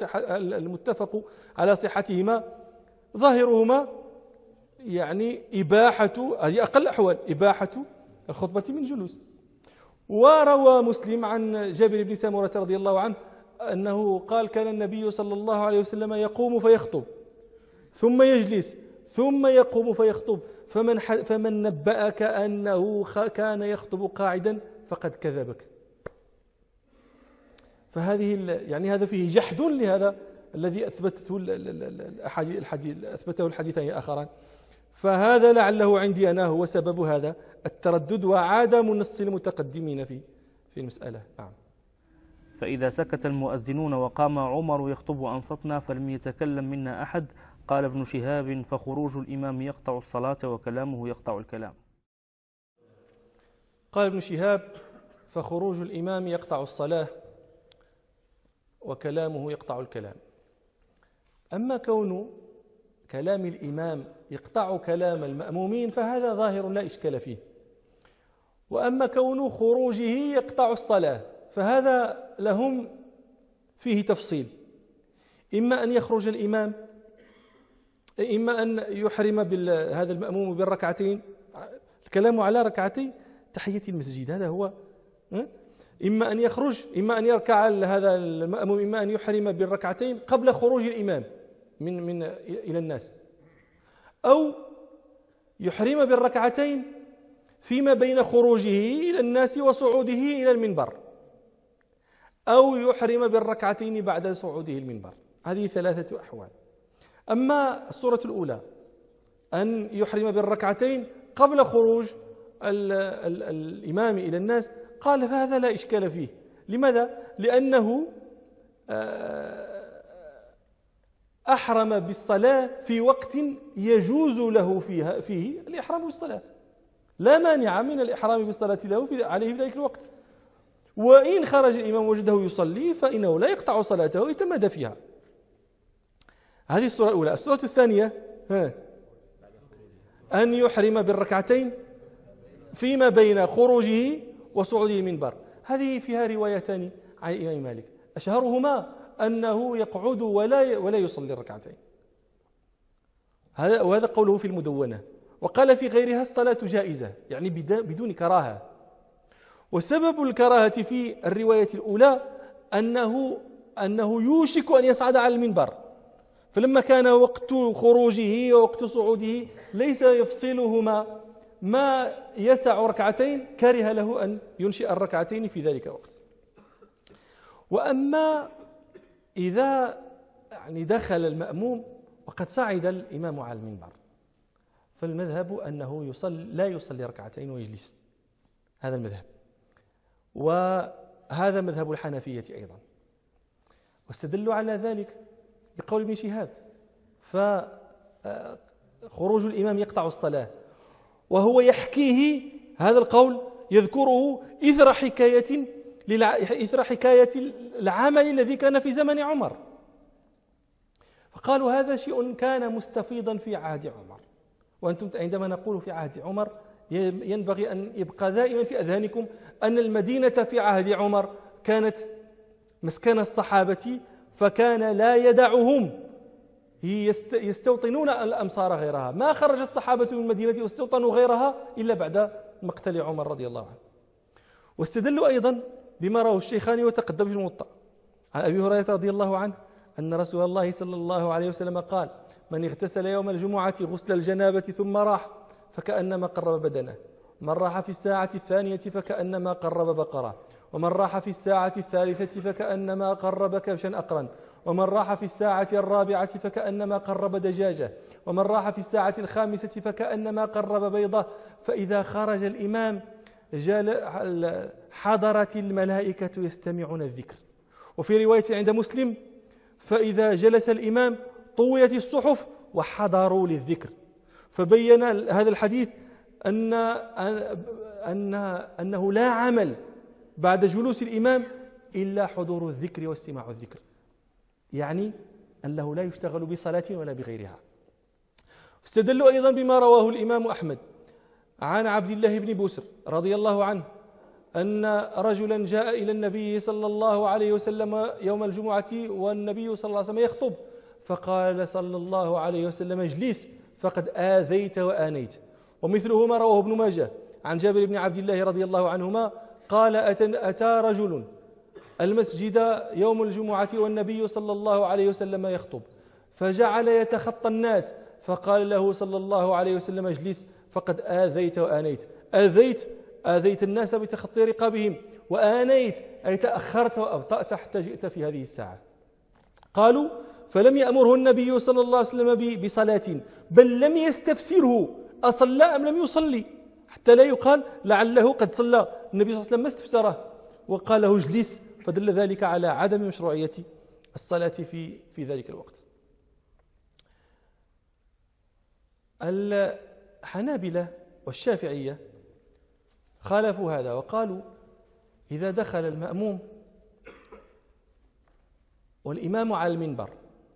[SPEAKER 2] على صحتهما ظاهرهما يعني إباحة، هذه أقل الأحوال إباحة الخطبة من جلوس. وروى مسلم عن جابر بن سمرة رضي الله عنه أنه قال كان النبي صلى الله عليه وسلم يقوم فيخطب ثم يجلس ثم يقوم فيخطب فمن نبأك أنه كان يخطب قاعدا فقد كذبك. فهذه يعني هذا فيه جحد لهذا الذي أثبته الحديثين الآخران. فهذا لعله عندي أنا هو سبب هذا التردد وعدم نص المتقدمين في المسألة. نعم.
[SPEAKER 1] فإذا سكت المؤذنون وقام عمر يخطب وأنصتنا فلم يتكلم منا أحد، قال ابن شهاب فخروج الإمام يقطع الصلاة وكلامه يقطع الكلام.
[SPEAKER 2] قال ابن شهاب فخروج الإمام يقطع الصلاة وكلامه يقطع الكلام. أما كون كلام الإمام يقطع كلام المأمومين فهذا ظاهر لا إشكال فيه. وأما كون خروجه يقطع الصلاة فهذا لهم فيه تفصيل، إما أن يخرج الإمام، إما أن يحرم هذا المأموم بالركعتين. الكلام على ركعتي تحية المسجد هذا هو، إما أن يخرج، إما أن يركع هذا المأموم، إما أن يحرم بالركعتين قبل خروج الإمام من إلى الناس، أو يحرم بالركعتين فيما بين خروجه إلى الناس وصعوده إلى المنبر، أو يحرم بالركعتين بعد صعوده المنبر. هذه ثلاثة أحوال. أما الصورة الأولى أن يحرم بالركعتين قبل خروج الإمام إلى الناس، قال فهذا لا إشكال فيه. لماذا؟ لأنه أحرم بالصلاة في وقت يجوز له فيه الإحرام بالصلاة، لا مانع من الإحرام بالصلاة له عليه في ذلك الوقت. وإن خرج الإمام وجده يصلي فإنه لا يقطع صلاته يتمادى فيها. هذه الصورة الأولى. الصورة الثانية أن يحرم بالركعتين فيما بين خروجه وصعوده المنبر. هذه فيها روايتان عن الإمام مالك، أشهرهما أنه يقعد ولا يصلي الركعتين، وهذا قوله في المدونة. وقال في غيرها الصلاة جائزة، يعني بدون كراهة. وسبب الكراهة في الرواية الأولى أنه يوشك أن يصعد على المنبر، فلما كان وقت خروجه ووقت صعوده ليس يفصلهما ما يسع ركعتين، كره له أن ينشئ الركعتين في ذلك الوقت. وأما إذا يعني دخل المأموم وقد صعد الإمام على المنبر فالمذهب أنه لا يصلي ركعتين ويجلس، هذا المذهب. وهذا مذهب الحنفية أيضا. واستدلوا على ذلك بقول ابن شهاب، فخروج الإمام يقطع الصلاة، وهو يحكيه هذا القول يذكره إثر حكاية العمل الذي كان في زمن عمر، فقالوا هذا شيء كان مستفيضا في عهد عمر. وأنتم عندما نقول في عهد عمر ينبغي أن يبقى دائما في أذهانكم أن المدينة في عهد عمر كانت مسكن الصحابة، فكان لا يدعهم يستوطنون الأمصار غيرها، ما خرج الصحابة من المدينة واستوطنوا غيرها إلا بعد مقتل عمر رضي الله عنه. واستدلوا أيضا بما رواه الشيخان وتقدم في الموطأ عن أبي هريرة رضي الله عنه أن رسول الله صلى الله عليه وسلم قال: من اغتسل يوم الجمعة غسل الجنابة ثم راح فكأنما قرب بدنه، من راح في الساعة الثانية فكأنما قرب بقرة، ومن راح في الساعة الثالثة فكأنما قرب كبشا أقرا، ومن راح في الساعة الرابعة فكأنما قرب دجاجة، ومن راح في الساعة الخامسة فكأنما قرب بيضة. فإذا خرج الإمام حضرت الملائكة يستمعون الذكر. وفي رواية عند مسلم: فإذا جلس الإمام طويت الصحف وحضروا للذكر. فبين هذا الحديث أنه لا عمل بعد جلوس الإمام إلا حضور الذكر واستماع الذكر، يعني أنه لا يشتغل بصلاة ولا بغيرها. استدلوا أيضا بما رواه الإمام أحمد عن عبد الله بن بسر رضي الله عنه أن رجلا جاء إلى النبي صلى الله عليه وسلم يوم الجمعة والنبي صلى الله عليه وسلم يخطب، فقال صلى الله عليه وسلم: اجلس فقد آذيت وآنيت. ومثله ما رواه ابن ماجه عن جابر بن عبد الله رضي الله عنهما قال: أتى رجل المسجد يوم الجمعة والنبي صلى الله عليه وسلم يخطب، فجعل يتخطى الناس، فقال له صلى الله عليه وسلم: اجلس فقد آذيت وآنيت. آذيت الناس بتخطي رقابهم، وآنيت أي تأخرت وأبطأت حتى جئت في هذه الساعة. قالوا: فلم يأمره النبي صلى الله عليه وسلم بصلاة، بل لم يستفسره أصلى أم لم يصلي، حتى لا يقال لعله قد صلى. النبي صلى الله عليه وسلم ما استفسره وقال له اجلس، فدل ذلك على عدم مشروعية الصلاة في ذلك الوقت. الحنابلة والشافعية خالفوا هذا وقالوا: إذا دخل المأموم والإمام على المنبر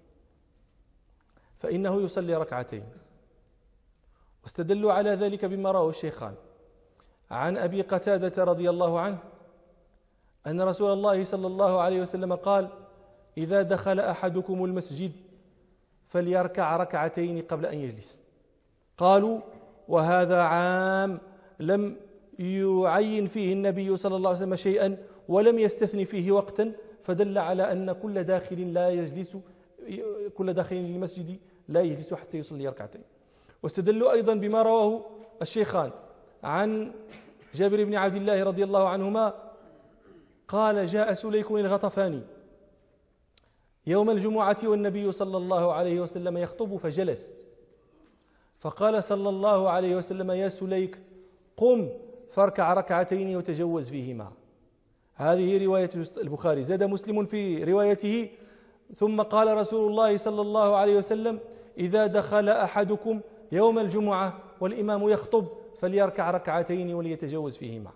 [SPEAKER 2] فإنه يصلي ركعتين. واستدلوا على ذلك بما رواه الشيخان عن أبي قتادة رضي الله عنه أن رسول الله صلى الله عليه وسلم قال: إذا دخل أحدكم المسجد فليركع ركعتين قبل أن يجلس. قالوا: وهذا عام، لم يعين فيه النبي صلى الله عليه وسلم شيئا ولم يستثني فيه وقتا، فدل على أن كل داخل للمسجد لا يجلس حتى يصلي ركعتين. واستدلوا أيضا بما رواه الشيخان عن جابر بن عبد الله رضي الله عنهما قال: جاء سليك الغطفاني يوم الجمعة والنبي صلى الله عليه وسلم يخطب فجلس، فقال صلى الله عليه وسلم: يا سليك قم فاركع ركعتين وتجوز فيهما. هذه رواية البخاري. زاد مسلم في روايته: ثم قال رسول الله صلى الله عليه وسلم: إذا دخل أحدكم يوم الجمعة والإمام يخطب فليركع ركعتين وليتجوز فيهما.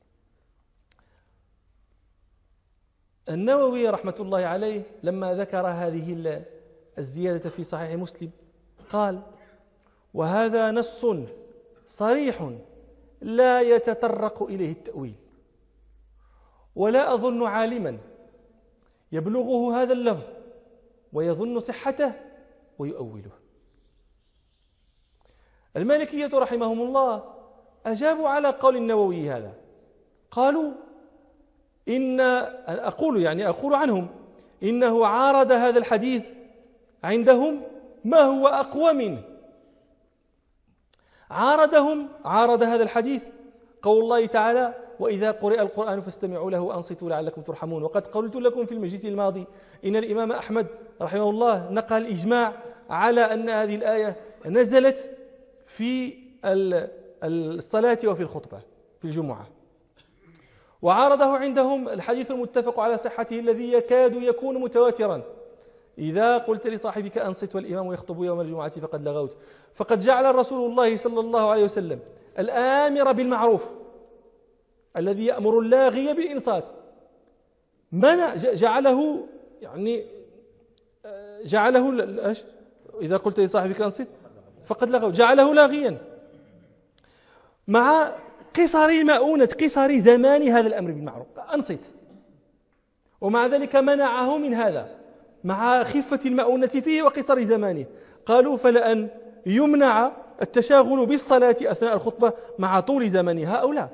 [SPEAKER 2] النووي رحمة الله عليه لما ذكر هذه الزيادة في صحيح مسلم قال: وهذا نص صريح لا يتطرق إليه التأويل، ولا أظن عالما يبلغه هذا اللفظ ويظن صحته ويؤوله. المالكية رحمهم الله أجابوا على قول النووي هذا، قالوا: أقول عنهم إنه عارض هذا الحديث عندهم ما هو أقوى منه. عارض هذا الحديث قول الله تعالى: وإذا قرئ القرآن فاستمعوا له وأنصتوا لعلكم ترحمون. وقد قلت لكم في المجلس الماضي إن الإمام أحمد رحمه الله نقل الإجماع على أن هذه الآية نزلت في الصلاة وفي الخطبة في الجمعة. وعارضه عندهم الحديث المتفق على صحته الذي يكاد يكون متواترا: إذا قلت لصاحبك أنصت والإمام يخطب يوم الجمعة فقد لغوت. فقد جعل رسول الله صلى الله عليه وسلم الآمر بالمعروف الذي يأمر اللاغي بالإنصات جعله إذا قلت لصاحبك أنصت فقد لغوت، جعله لاغيا مع قصر زمان هذا الأمر بالمعروف، أنصت، ومع ذلك منعه من هذا مع خفة المؤونة فيه وقصر زمانه. قالوا: فلأن يمنع التشاغل بالصلاة أثناء الخطبة مع طول زمنها أو لا.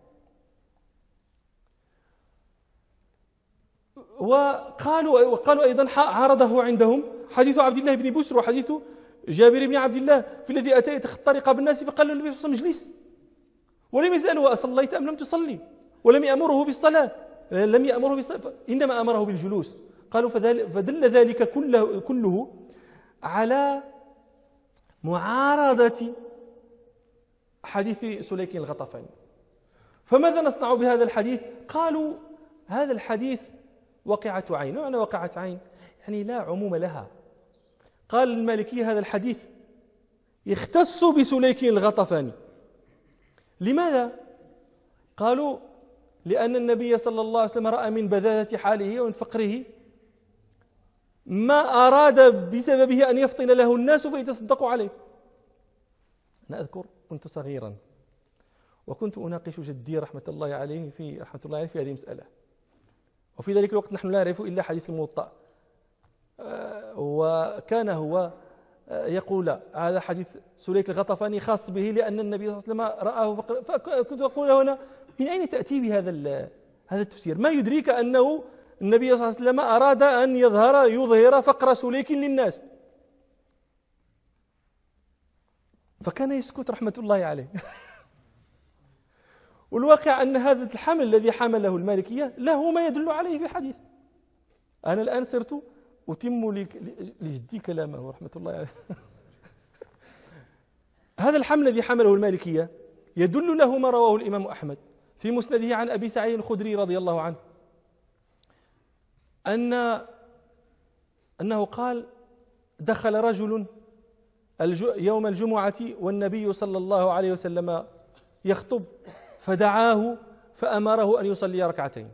[SPEAKER 2] وقالوا أيضا عارضه عندهم حديث عبد الله بن بسر وحديث جابر بن عبد الله في الذي أتى يتخطى رقاب الناس فقال له النبي صلى الله عليه وسلم: اجلس، ولم يسأله أصليت أم لم تصلي، ولم يأمره بالصلاة، إنما أمره بالجلوس. قالوا: فدل ذلك كله على معارضة حديث سليك الغطفاني. فماذا نصنع بهذا الحديث؟ قالوا: هذا الحديث وقعة عين. وأنا وقعة عين يعني لا عموم لها. قال المالكية: هذا الحديث يختص بسليك الغطفاني. لماذا؟ قالوا: لأن النبي صلى الله عليه وسلم رأى من بذاذة حاله ومن فقره ما أراد بسببه أن يفطن له الناس فيتصدقوا عليه. أنا أذكر كنت صغيرا وكنت أناقش جدي رحمة الله عليه في هذه المسألة، وفي ذلك الوقت نحن لا نعرف إلا حديث الموطأ، وكان هو يقول هذا حديث سليك الغطفاني خاص به لأن النبي صلى الله عليه وسلم رآه، فكنت أقول له هنا: من أين تأتي بهذا التفسير؟ ما يدريك أنه النبي صلى الله عليه وسلم أراد أن يظهر فقر سليك للناس؟ فكان يسكت رحمة الله عليه. والواقع أن هذا الحمل الذي حمله المالكية له ما يدل عليه في الحديث. أنا الآن صرت أتم لجدي كلامه رحمة الله عليه. هذا الحمل الذي حمله المالكية يدل له ما رواه الإمام أحمد في مسنده عن أبي سعيد الخدري رضي الله عنه أنه قال: دخل رجل يوم الجمعة والنبي صلى الله عليه وسلم يخطب فدعاه فأمره أن يصلي ركعتين.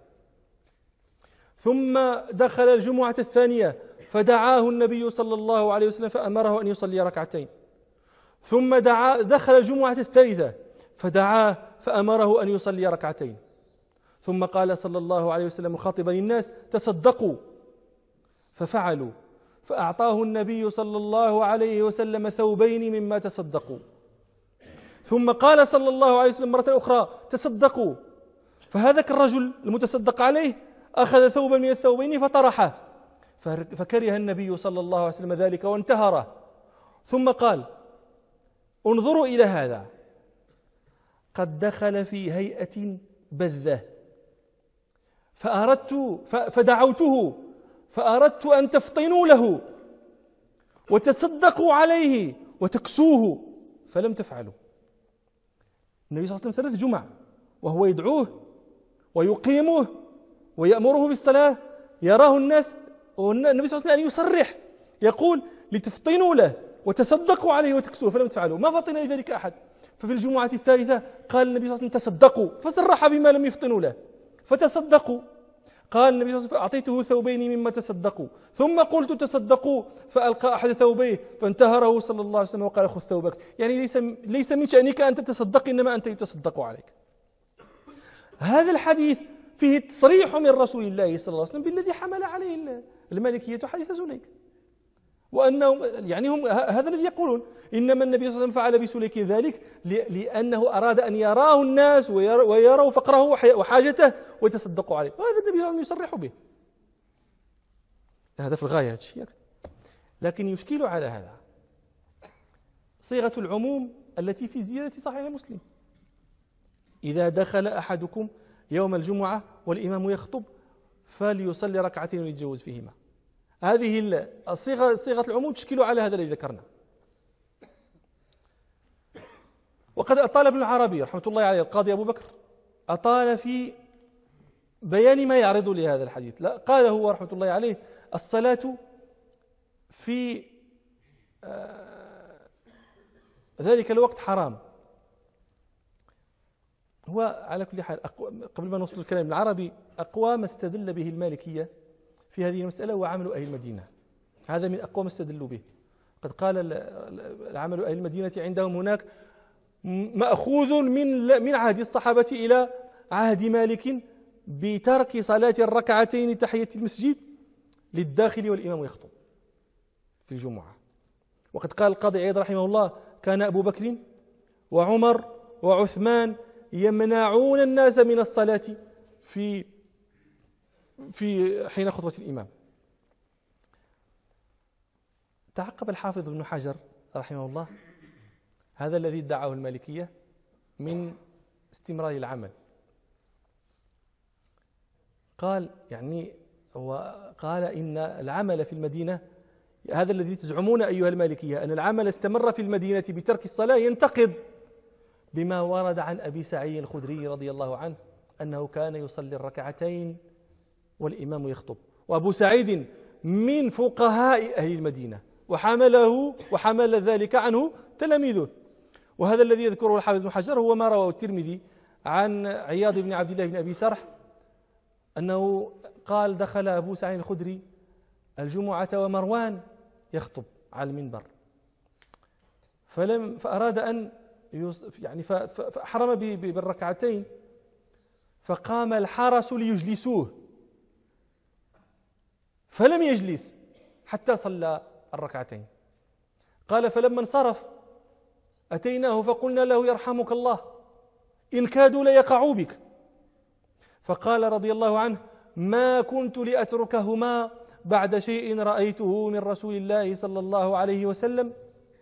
[SPEAKER 2] ثم دخل الجمعة الثانية فدعاه النبي صلى الله عليه وسلم فأمره أن يصلي ركعتين. ثم دخل الجمعة الثالثة فدعاه فأمره أن يصلي ركعتين. ثم قال صلى الله عليه وسلم خاطبا الناس: تصدقوا. ففعلوا، فأعطاه النبي صلى الله عليه وسلم ثوبين مما تصدقوا. ثم قال صلى الله عليه وسلم مرة أخرى: تصدقوا. فهذاك الرجل المتصدق عليه أخذ ثوبا من الثوبين فطرحه، فكره النبي صلى الله عليه وسلم ذلك وانتهره. ثم قال: انظروا إلى هذا، قد دخل في هيئة بذة فدعوته فأردت أن تفطنوا له وتصدقوا عليه وتكسوه فلم تفعلوا. النبي صلى الله عليه وسلم 3 جمع وهو يدعوه ويقيمه ويأمره بالصلاة، يراه الناس، والنبي صلى الله عليه وسلم يصرح يقول: لتفطنوا له وتصدقوا عليه وتكسوه فلم تفعلوا، ما فطن لذلك أحد. ففي الجمعة الثالثة قال النبي صلى الله عليه وسلم: تصدقوا، فصرح بما لم يفطنوا له فتصدقوا. قال النبي صلى الله عليه وسلم: أعطيته ثوبين مما تصدقوا. ثم قلت: تصدقوا، فألقى أحد ثوبيه فانتهره صلى الله عليه وسلم وقال: خذ ثوبك. يعني ليس من شأنك أن تتصدق، إنما أنت يتصدق عليك. هذا الحديث فيه تصريح من رسول الله صلى الله عليه وسلم بالذي حمل عليه المالكية حديث سليك، وأنهم يعني هم هذا الذي يقولون إنما النبي صلى الله عليه وسلم فعل بسليك ذلك لأنه أراد أن يراه الناس ويروا فقره وحاجته ويتصدقوا عليه، وهذا النبي صلى الله عليه وسلم يصرح به. هذا في الغاية الشيء. لكن يشكل على هذا صيغة العموم التي في زيادة صحيح مسلم: إذا دخل أحدكم يوم الجمعة والإمام يخطب فليصلي ركعتين ويتجوز فيهما. هذه صيغة العموم تشكل على هذا الذي ذكرنا. وقد أطال ابن العربي رحمة الله عليه القاضي أبو بكر أطال في بيان ما يعرض لهذا الحديث. لا، قال هو رحمة الله عليه: الصلاة في ذلك الوقت حرام. هو على كل حال قبل ما نوصل الكلام العربي، أقوى ما استدل به المالكية في هذه المسألة هو عمل أهل المدينة. هذا من أقوى ما استدلوا به. قد قال العمل أهل المدينة عندهم هناك مأخوذ من عهد الصحابة إلى عهد مالك بترك صلاة الركعتين تحية المسجد للداخل والإمام يخطب في الجمعة. وقد قال القاضي عياض رحمه الله: كان أبو بكر وعمر وعثمان يمنعون الناس من الصلاة في حين خطبة الإمام. تعقب الحافظ ابن حجر رحمه الله هذا الذي ادعاه المالكية من استمرار العمل. قال إن العمل في المدينة، هذا الذي تزعمون أيها المالكية أن العمل استمر في المدينة بترك الصلاة، ينتقض بما ورد عن أبي سعيد الخدري رضي الله عنه أنه كان يصلي الركعتين والإمام يخطب. وأبو سعيد من فقهاء أهل المدينة، وحمل ذلك عنه تلاميذه. وهذا الذي يذكره الحافظ بن حجر هو ما رواه الترمذي عن عياض بن عبد الله بن أبي سرح أنه قال: دخل أبو سعيد الخدري الجمعة ومروان يخطب على المنبر، فأراد أن فأحرم بالركعتين، فقام الحرس ليجلسوه فلم يجلس حتى صلى الركعتين. قال: فلما انصرف أتيناه فقلنا له: يرحمك الله، إن كادوا ليقعوا بك. فقال رضي الله عنه: ما كنت لأتركهما بعد شيء رأيته من رسول الله صلى الله عليه وسلم.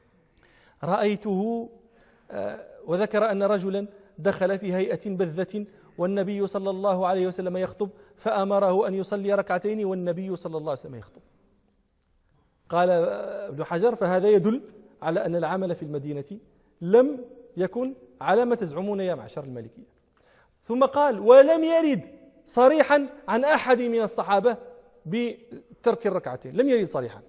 [SPEAKER 2] رأيته وذكر أن رجلا دخل في هيئة بذة والنبي صلى الله عليه وسلم يخطب، فأمره أن يصلي ركعتين والنبي صلى الله عليه وسلم يخطب. قال ابن حجر: فهذا يدل على أن العمل في المدينة لم يكن على ما تزعمون يا معشر المالكية. ثم قال: ولم يرد صريحا عن أحد من الصحابة بترك الركعتين، لم يرد صريحا.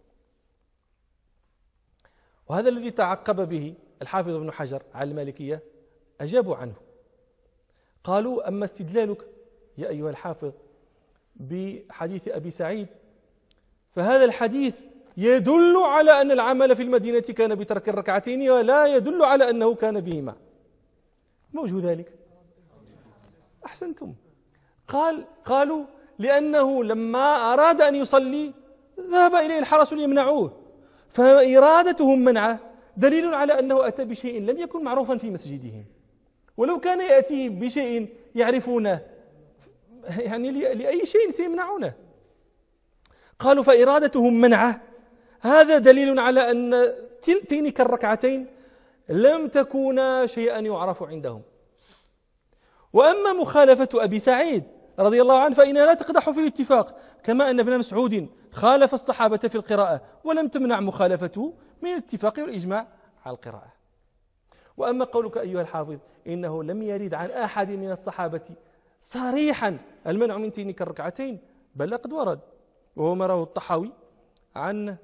[SPEAKER 2] وهذا الذي تعقب به الحافظ ابن حجر على المالكية أجابوا عنه، قالوا: أما استدلالك يا أيها الحافظ بحديث أبي سعيد، فهذا الحديث يدل على أن العمل في المدينة كان بترك الركعتين ولا يدل على أنه كان بهما. ما وجه ذلك؟ أحسنتم. قالوا: لأنه لما أراد أن يصلي ذهب إليه الحرس ليمنعوه، فإرادتهم منعه دليل على أنه أتى بشيء لم يكن معروفا في مسجدهم، ولو كان يأتي بشيء يعرفونه لأي شيء سيمنعونه. قالوا: فإرادتهم منعه، هذا دليل على أن تلك الركعتين لم تكونا شيئا يعرف عندهم. وأما مخالفة أبي سعيد رضي الله عنه فإنها لا تقدح في الاتفاق، كما أن ابن مسعود خالف الصحابة في القراءة ولم تمنع مخالفته من الاتفاق والإجماع على القراءة. وأما قولك أيها الحافظ إنه لم يرد عن أحد من الصحابة صريحا المنع من تلك الركعتين، بل قد ورد، وهو ما رواه الطحاوي عن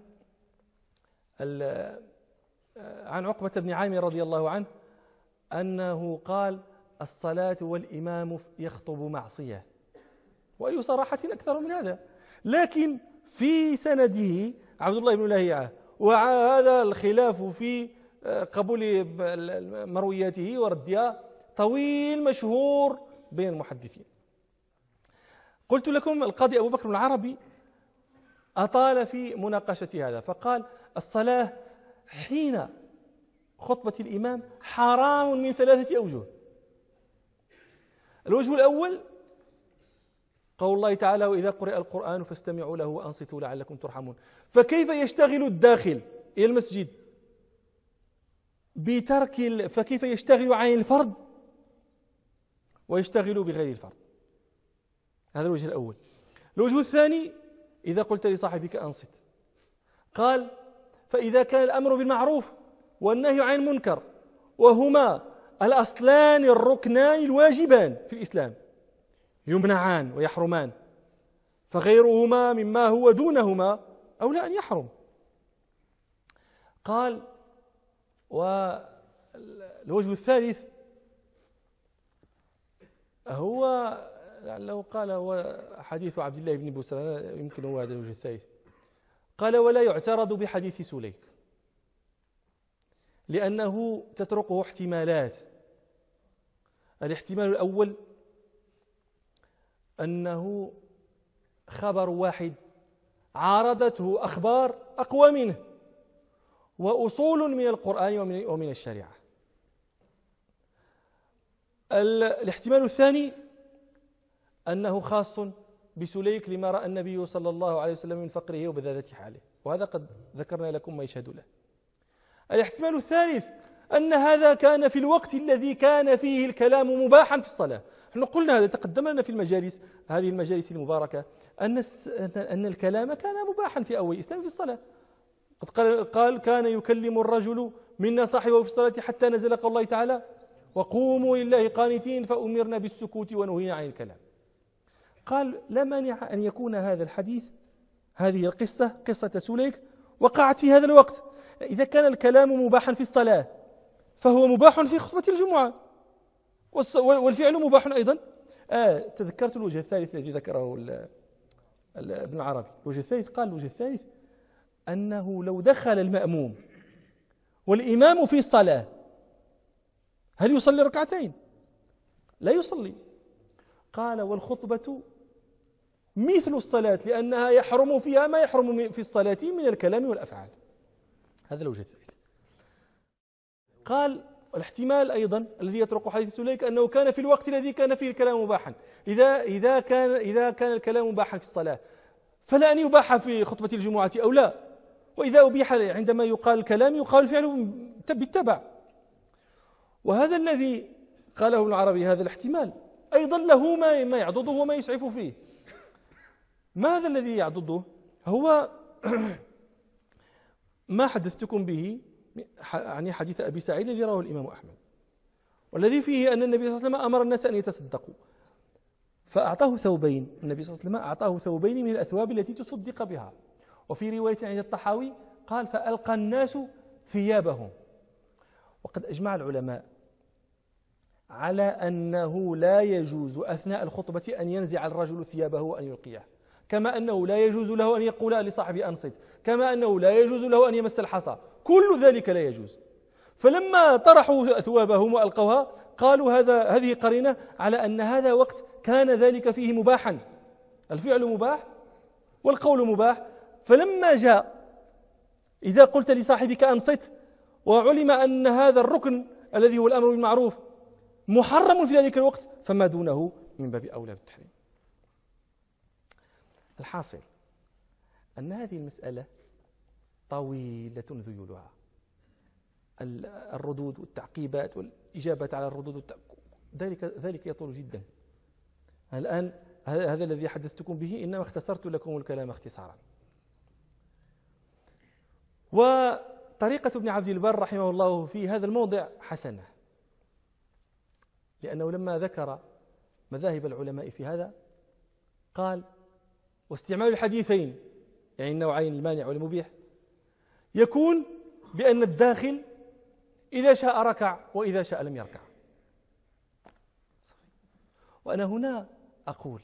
[SPEAKER 2] عقبة بن عامر رضي الله عنه أنه قال: الصلاة والإمام يخطب معصية. وأي صراحة أكثر من هذا؟ لكن في سنده عبد الله بن لهيعة، وهذا الخلاف في قبول مروياته وردها طويل مشهور بين المحدثين. قلت لكم القاضي أبو بكر العربي أطال في مناقشة هذا، فقال: الصلاة حين خطبة الإمام حرام من 3 أوجه. الوجه الأول قول الله تعالى: وإذا قرئ القرآن فاستمعوا له وأنصتوا لعلكم ترحمون. فكيف يشتغل الداخل إلى المسجد فكيف يشتغل عن الفرد ويشتغل بغير الفرد؟ هذا الوجه الأول. الوجه الثاني: إذا قلت لصاحبك أنصت، قال: فإذا كان الأمر بالمعروف والنهي عن المنكر وهما الأصلان الركنان الواجبان في الإسلام، يمنعان ويحرمان، فغيرهما مما هو دونهما أولى أن يحرم. قال: والوجه الثالث هو لعله قال هو حديث عبد الله بن بسر، يمكن هو هذا الوجه الثالث. قال: ولا يعترض بحديث سليك لأنه تتركه احتمالات. الاحتمال الأول أنه خبر واحد عارضته أخبار أقوى منه وأصول من القرآن ومن الشريعة. الاحتمال الثاني أنه خاص بسليك لما رأى النبي صلى الله عليه وسلم من فقره وبذاذة حاله، وهذا قد ذكرنا لكم ما يشهد له. الاحتمال الثالث أن هذا كان في الوقت الذي كان فيه الكلام مباحا في الصلاة. نحن قلنا هذا، تقدم لنا في المجالس، هذه المجالس المباركة، أن الكلام كان مباحا في أول الإسلام في الصلاة. قال: كان يكلم الرجل منا صاحبه في الصلاة حتى نزل قول الله تعالى: وقوموا لله قانتين فأمرنا بالسكوت ونهينا عن الكلام. قال: لا مانع أن يكون هذا الحديث، هذه القصة، قصة سليك، وقعت في هذا الوقت. إذا كان الكلام مباحا في الصلاة فهو مباح في خطبة الجمعة، والفعل مباح أيضا. تذكرت الوجه الثالث الذي ذكره ابن عربي. الوجه الثالث، قال الوجه الثالث أنه لو دخل المأموم والإمام في الصلاة هل يصلي ركعتين؟ لا يصلي. قال: والخطبة مثل الصلاة لأنها يحرم فيها ما يحرم في الصلاة من الكلام والأفعال. هذا الوجه الثالث. قال: والاحتمال أيضا الذي يطرق حديث سليك أنه كان في الوقت الذي كان فيه الكلام مباحا. إذا كان الكلام مباحا في الصلاة فلا أن يباح في خطبة الجمعة أو لا. وإذا أبيح عندما يقال الكلام يقال الفعل بالتبع. وهذا الذي قاله ابن عربي، هذا الاحتمال أيضا له ما يعضده وما يسعف فيه. ماذا الذي يعضده؟ هو ما حدثتكم به عن حديث أبي سعيد الذي رواه الإمام أحمد، والذي فيه أن النبي صلى الله عليه وسلم أمر الناس أن يتصدقوا فأعطاه ثوبين. النبي صلى الله عليه وسلم أعطاه ثوبين من الأثواب التي تصدق بها. وفي رواية عند الطحاوي قال: فألقى الناس ثيابهم. وقد أجمع العلماء على أنه لا يجوز أثناء الخطبة أن ينزع الرجل ثيابه وأن يلقيه، كما أنه لا يجوز له أن يقول لصاحبه أنصت، كما أنه لا يجوز له أن يمس الحصى، كل ذلك لا يجوز. فلما طرحوا أثوابهم وألقوها قالوا هذه قرينة على أن هذا وقت كان ذلك فيه مباحا، الفعل مباح والقول مباح. فلما جاء إذا قلت لصاحبك أنصت وعلم أن هذا الركن الذي هو الأمر بالمعروف محرم في ذلك الوقت فما دونه من باب أولى بالتحريم. الحاصل أن هذه المسألة طويلة ذيولها، الردود والتعقيبات والإجابات على الردود ذلك يطول جدا. الآن هذا الذي حدثتكم به إنما اختصرت لكم الكلام اختصارا. وطريقة ابن عبد البر رحمه الله في هذا الموضع حسنة، لأنه لما ذكر مذاهب العلماء في هذا قال: واستعمال الحديثين يعني النوعين المانع والمبيح يكون بأن الداخل إذا شاء ركع وإذا شاء لم يركع. وأنا هنا أقول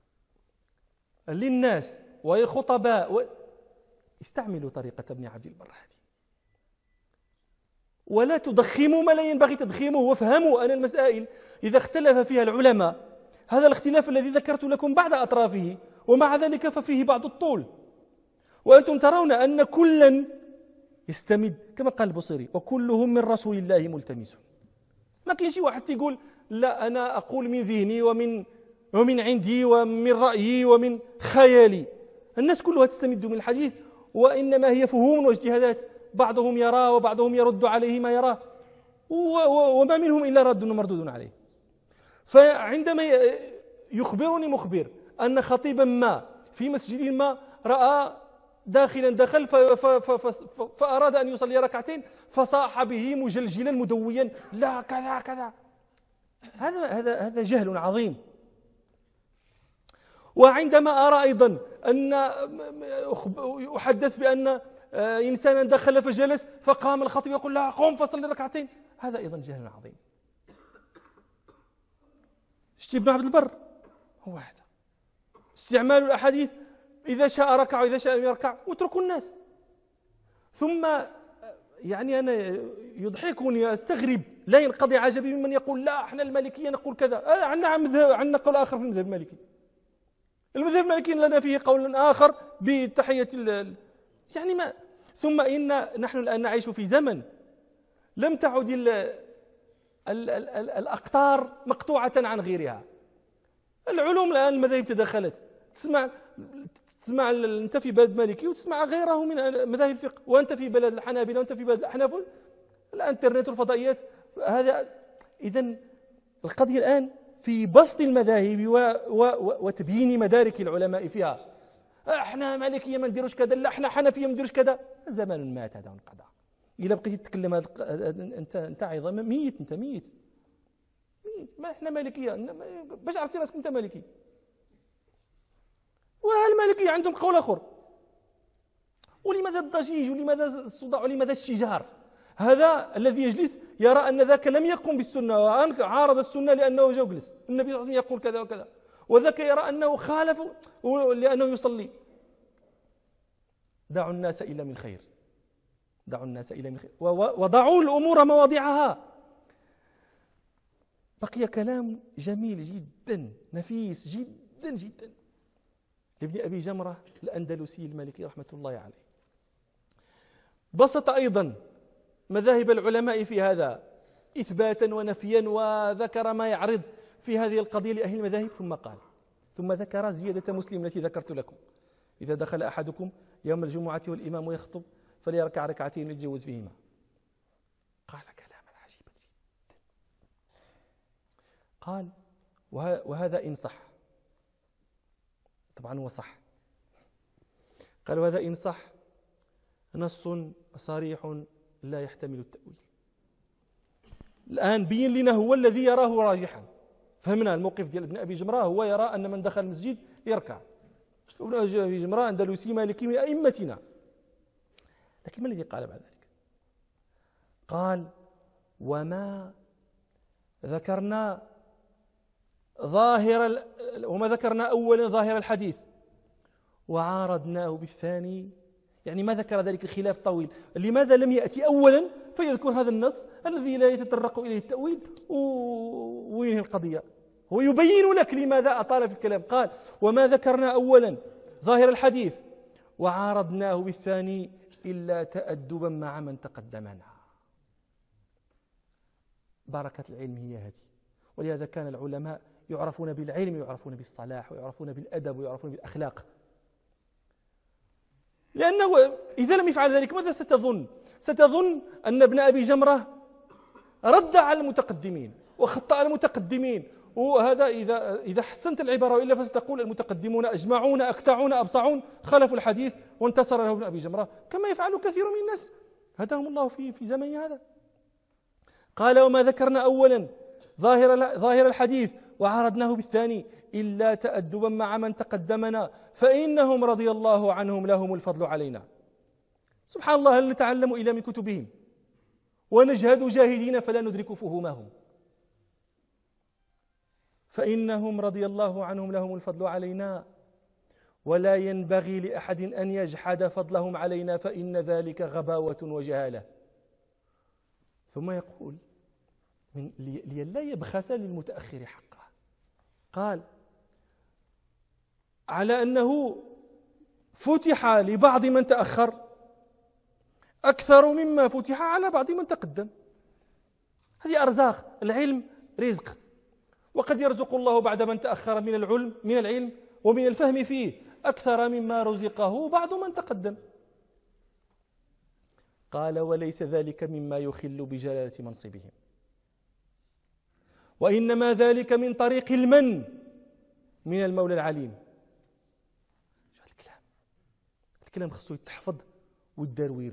[SPEAKER 2] للناس والخطباء استعملوا طريقة ابن عبد البر هذه، ولا تضخموا ما لا ينبغي تضخيمه، وافهموا أن المسائل إذا اختلف فيها العلماء هذا الاختلاف الذي ذكرت لكم بعد أطرافه، ومع ذلك ففيه بعض الطول، وأنتم ترون أن كلا يستمد كما قال البصيري: وكلهم من رسول الله ملتمس. ما كاين شي واحد يقول لا أنا أقول من ذهني ومن عندي ومن رأيي ومن خيالي. الناس كلها تستمد من الحديث، وإنما هي فهوم واجتهادات، بعضهم يرى وبعضهم يرد عليه ما يراه، وما منهم إلا رد ومردود عليه. فعندما يخبرني مخبر أن خطيبا ما في مسجد ما رأى داخلا دخل فأراد أن يصلي ركعتين فصاح به مجلجلا مدويا: لا كذا كذا، هذا جهل عظيم. وعندما أرى أيضا أن أحدث بأن إنسانا دخل فجلس فقام الخطيب يقول لا قم فصل ركعتين، هذا أيضا جهل عظيم. شتي ابن عبد البر هو هذا استعمال الأحاديث، إذا شاء ركع وإذا شاء يركع واتركوا الناس. ثم يعني أنا يضحكني أستغرب لا ينقضي عجبي ممن يقول لا احنا المالكية نقول كذا. عندنا قول آخر في المذهب المالكي. المذهب المالكي لنا فيه قول آخر بتحية يعني ما. ثم نحن الآن نعيش في زمن لم تعد الأقطار مقطوعة عن غيرها. العلوم الآن المذاهب تدخلت، تسمع أنت في بلد مالكي وتسمع غيره من مذاهب الفقه، وأنت في بلد الحنابلة وأنت في بلد الأحناف، الانترنت والفضائيات. هذا إذن القضية الآن في بسط المذاهب وتبيين مدارك العلماء فيها. احنا مالكية ما نديروش كذا، لا احنا حنفية ما نديروش كذا. زمان مات هذا وانقضى. إذا بقيت تتكلم أنت عظام ميت، أنت ميت. ما احنا مالكية، باش عرفتي راسك أنت مالكي؟ والمالكية عندهم قول آخر. ولماذا الضجيج ولماذا الصداع ولماذا الشجار؟ هذا الذي يجلس يرى أن ذاك لم يقم بالسنة وعارض السنة لأنه جلس، النبي صلى الله عليه وسلم يقول كذا وكذا، وذاك يرى أنه خالف لأنه يصلي. دعوا الناس إلى من خير، دعوا الناس إلى من خير، وضعوا الأمور مواضعها. بقي كلام جميل جدا نفيس جدا جدا لابن أبي جمرة الأندلسي المالكي رحمة الله عليه. بسط أيضا مذاهب العلماء في هذا إثباتا ونفيا، وذكر ما يعرض في هذه القضية لأهل المذاهب. ثم قال، ثم ذكر زيادة مسلم التي ذكرت لكم: إذا دخل أحدكم يوم الجمعة والإمام يخطب فليركع ركعتين يتجوز فيهما. قال كلاما عجيبا جدا. قال وهذا إن صح، طبعا هو صح. قال وهذا إن صح نص صريح لا يحتمل التأويل. الآن بين لنا هو الذي يراه راجحا. فهمنا الموقف ديال ابن أبي جمرة، هو يرى أن من دخل المسجد يركع. ابن أبي جمرة أندلسي مالكي من أئمتنا. لكن ما الذي قال بعد ذلك؟ قال وما ذكرنا أولا ظاهر الحديث وعارضناه بالثاني، يعني ما ذكر ذلك الخلاف الطويل. لماذا لم يأتي أولا فيذكر هذا النص الذي لا يتطرق إليه التأويل وينهي القضية؟ هو يبين لك لماذا أطال في الكلام. قال وما ذكرنا أولا ظاهر الحديث وعارضناه بالثاني إلا تأدبا مع من تقدمنا. بركة العلم هي هذه. ولهذا كان العلماء يعرفون بالعلم ويعرفون بالصلاح ويعرفون بالأدب ويعرفون بالأخلاق. لأنه إذا لم يفعل ذلك ماذا ستظن؟ ستظن أن ابن أبي جمرة رد على المتقدمين وخطأ المتقدمين. وهذا إذا حسنت العبارة، وإلا فستقول المتقدمون أجمعون أكتعون أبصعون خلفوا الحديث وانتصر له ابن أبي جمرة، كما يفعل كثير من الناس هداهم الله في زمن هذا. قال وما ذكرنا أولا ظاهر الحديث وعرضناه بالثاني إلا تأدبا مع من تقدمنا فإنهم رضي الله عنهم لهم الفضل علينا. سبحان الله، هل نتعلم إلا من كتبهم ونجهد جاهدين فلا ندرك فهومهم؟ فإنهم رضي الله عنهم لهم الفضل علينا ولا ينبغي لأحد أن يجحد فضلهم علينا فإن ذلك غباوة وجهالة. ثم يقول لئلا يبخس للمتأخر حقه، قال على أنه فتح لبعض من تأخر أكثر مما فتح على بعض من تقدم. هذه أرزاق، العلم رزق، وقد يرزق الله بعد من تأخر من العلم ومن الفهم فيه أكثر مما رزقه بعض من تقدم. قال وليس ذلك مما يخل بجلالة منصبهم، وإنما ذلك من طريق المن من المولى العليم. الكلام خصو يتحفظ ويدار ويرد.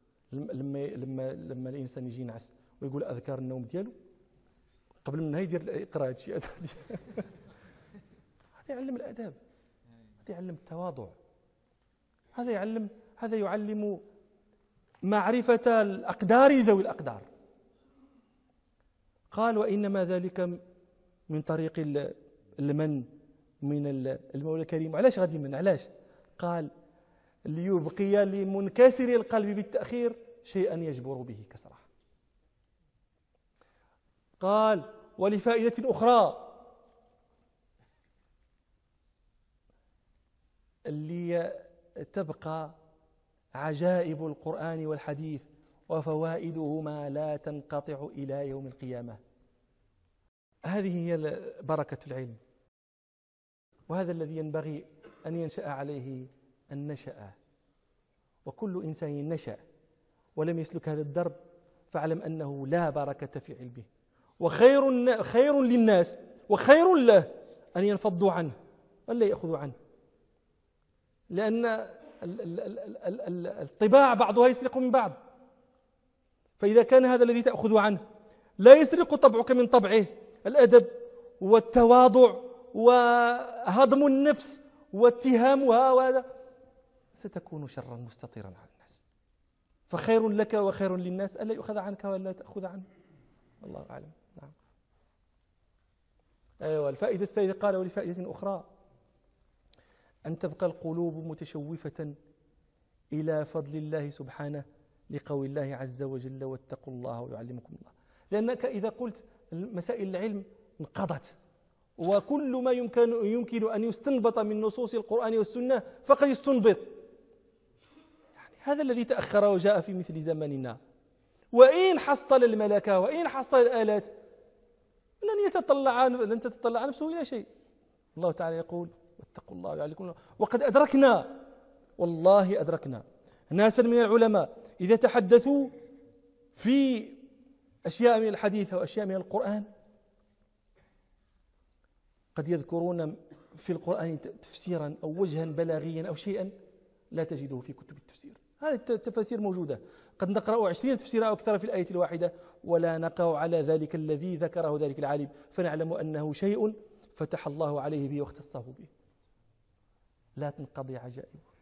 [SPEAKER 2] لما الإنسان يجي ينعس ويقول أذكار النوم ديالو قبل منها يدير يقرأ هذا الشيء. هذا يعلم الآداب. هذا يعلم التواضع، هذا يعلم معرفة الأقدار ذوي الأقدار. قال وإنما ذلك من طريق المن من المولى الكريم. علاش غادي من؟ علاش؟ قال ليبقي لمنكسر القلب بالتأخير شيئا يجبر به كسره. قال ولفائدة أخرى، لتبقى عجائب القرآن والحديث وفوائده ما لا تنقطع إلى يوم القيامة. هذه هي بركة العلم، وهذا الذي ينبغي أن ينشأ عليه النشأ. وكل إنسان نشأ ولم يسلك هذا الدرب فاعلم أنه لا بركة في علمه، وخير للناس وخير له أن ينفضوا عنه ولا يأخذوا عنه، لأن الطباع بعضها يسرق من بعض. فإذا كان هذا الذي تأخذ عنه لا يسرق طبعك من طبعه، الأدب والتواضع وهضم النفس واتهامها، وهذا ستكون شرا مستطيرا على الناس. فخير لك وخير للناس ألا يؤخذ عنك ولا تأخذ عنه. الله أعلم. نعم. أيوة. الفائدة الثالثة قال ولفائدة أخرى أن تبقى القلوب متشوفة إلى فضل الله سبحانه لقول الله عز وجل واتقوا الله ويعلمكم الله. لأنك إذا قلت مسائل العلم انقضت، وكل ما يمكن أن يستنبط من نصوص القرآن والسنة فقد يستنبط. يعني هذا الذي تأخر وجاء في مثل زماننا، وإن حصل الملكة وإن حصل الآلات لن تتطلع نفسه إلى شيء. الله تعالى يقول واتقوا الله ويعلمكم الله. وقد أدركنا، والله أدركنا ناسا من العلماء إذا تحدثوا في أشياء من الحديث وأشياء من القرآن قد يذكرون في القرآن تفسيرا أو وجها بلاغيا أو شيئا لا تجده في كتب التفسير. هذه التفاسير موجودة، قد نقرأ 20 تفسيرا أو أكثر في الآية الواحدة ولا نقع على ذلك الذي ذكره ذلك العالم، فنعلم أنه شيء فتح الله عليه به واختصه به لا تنقضي عجائبه.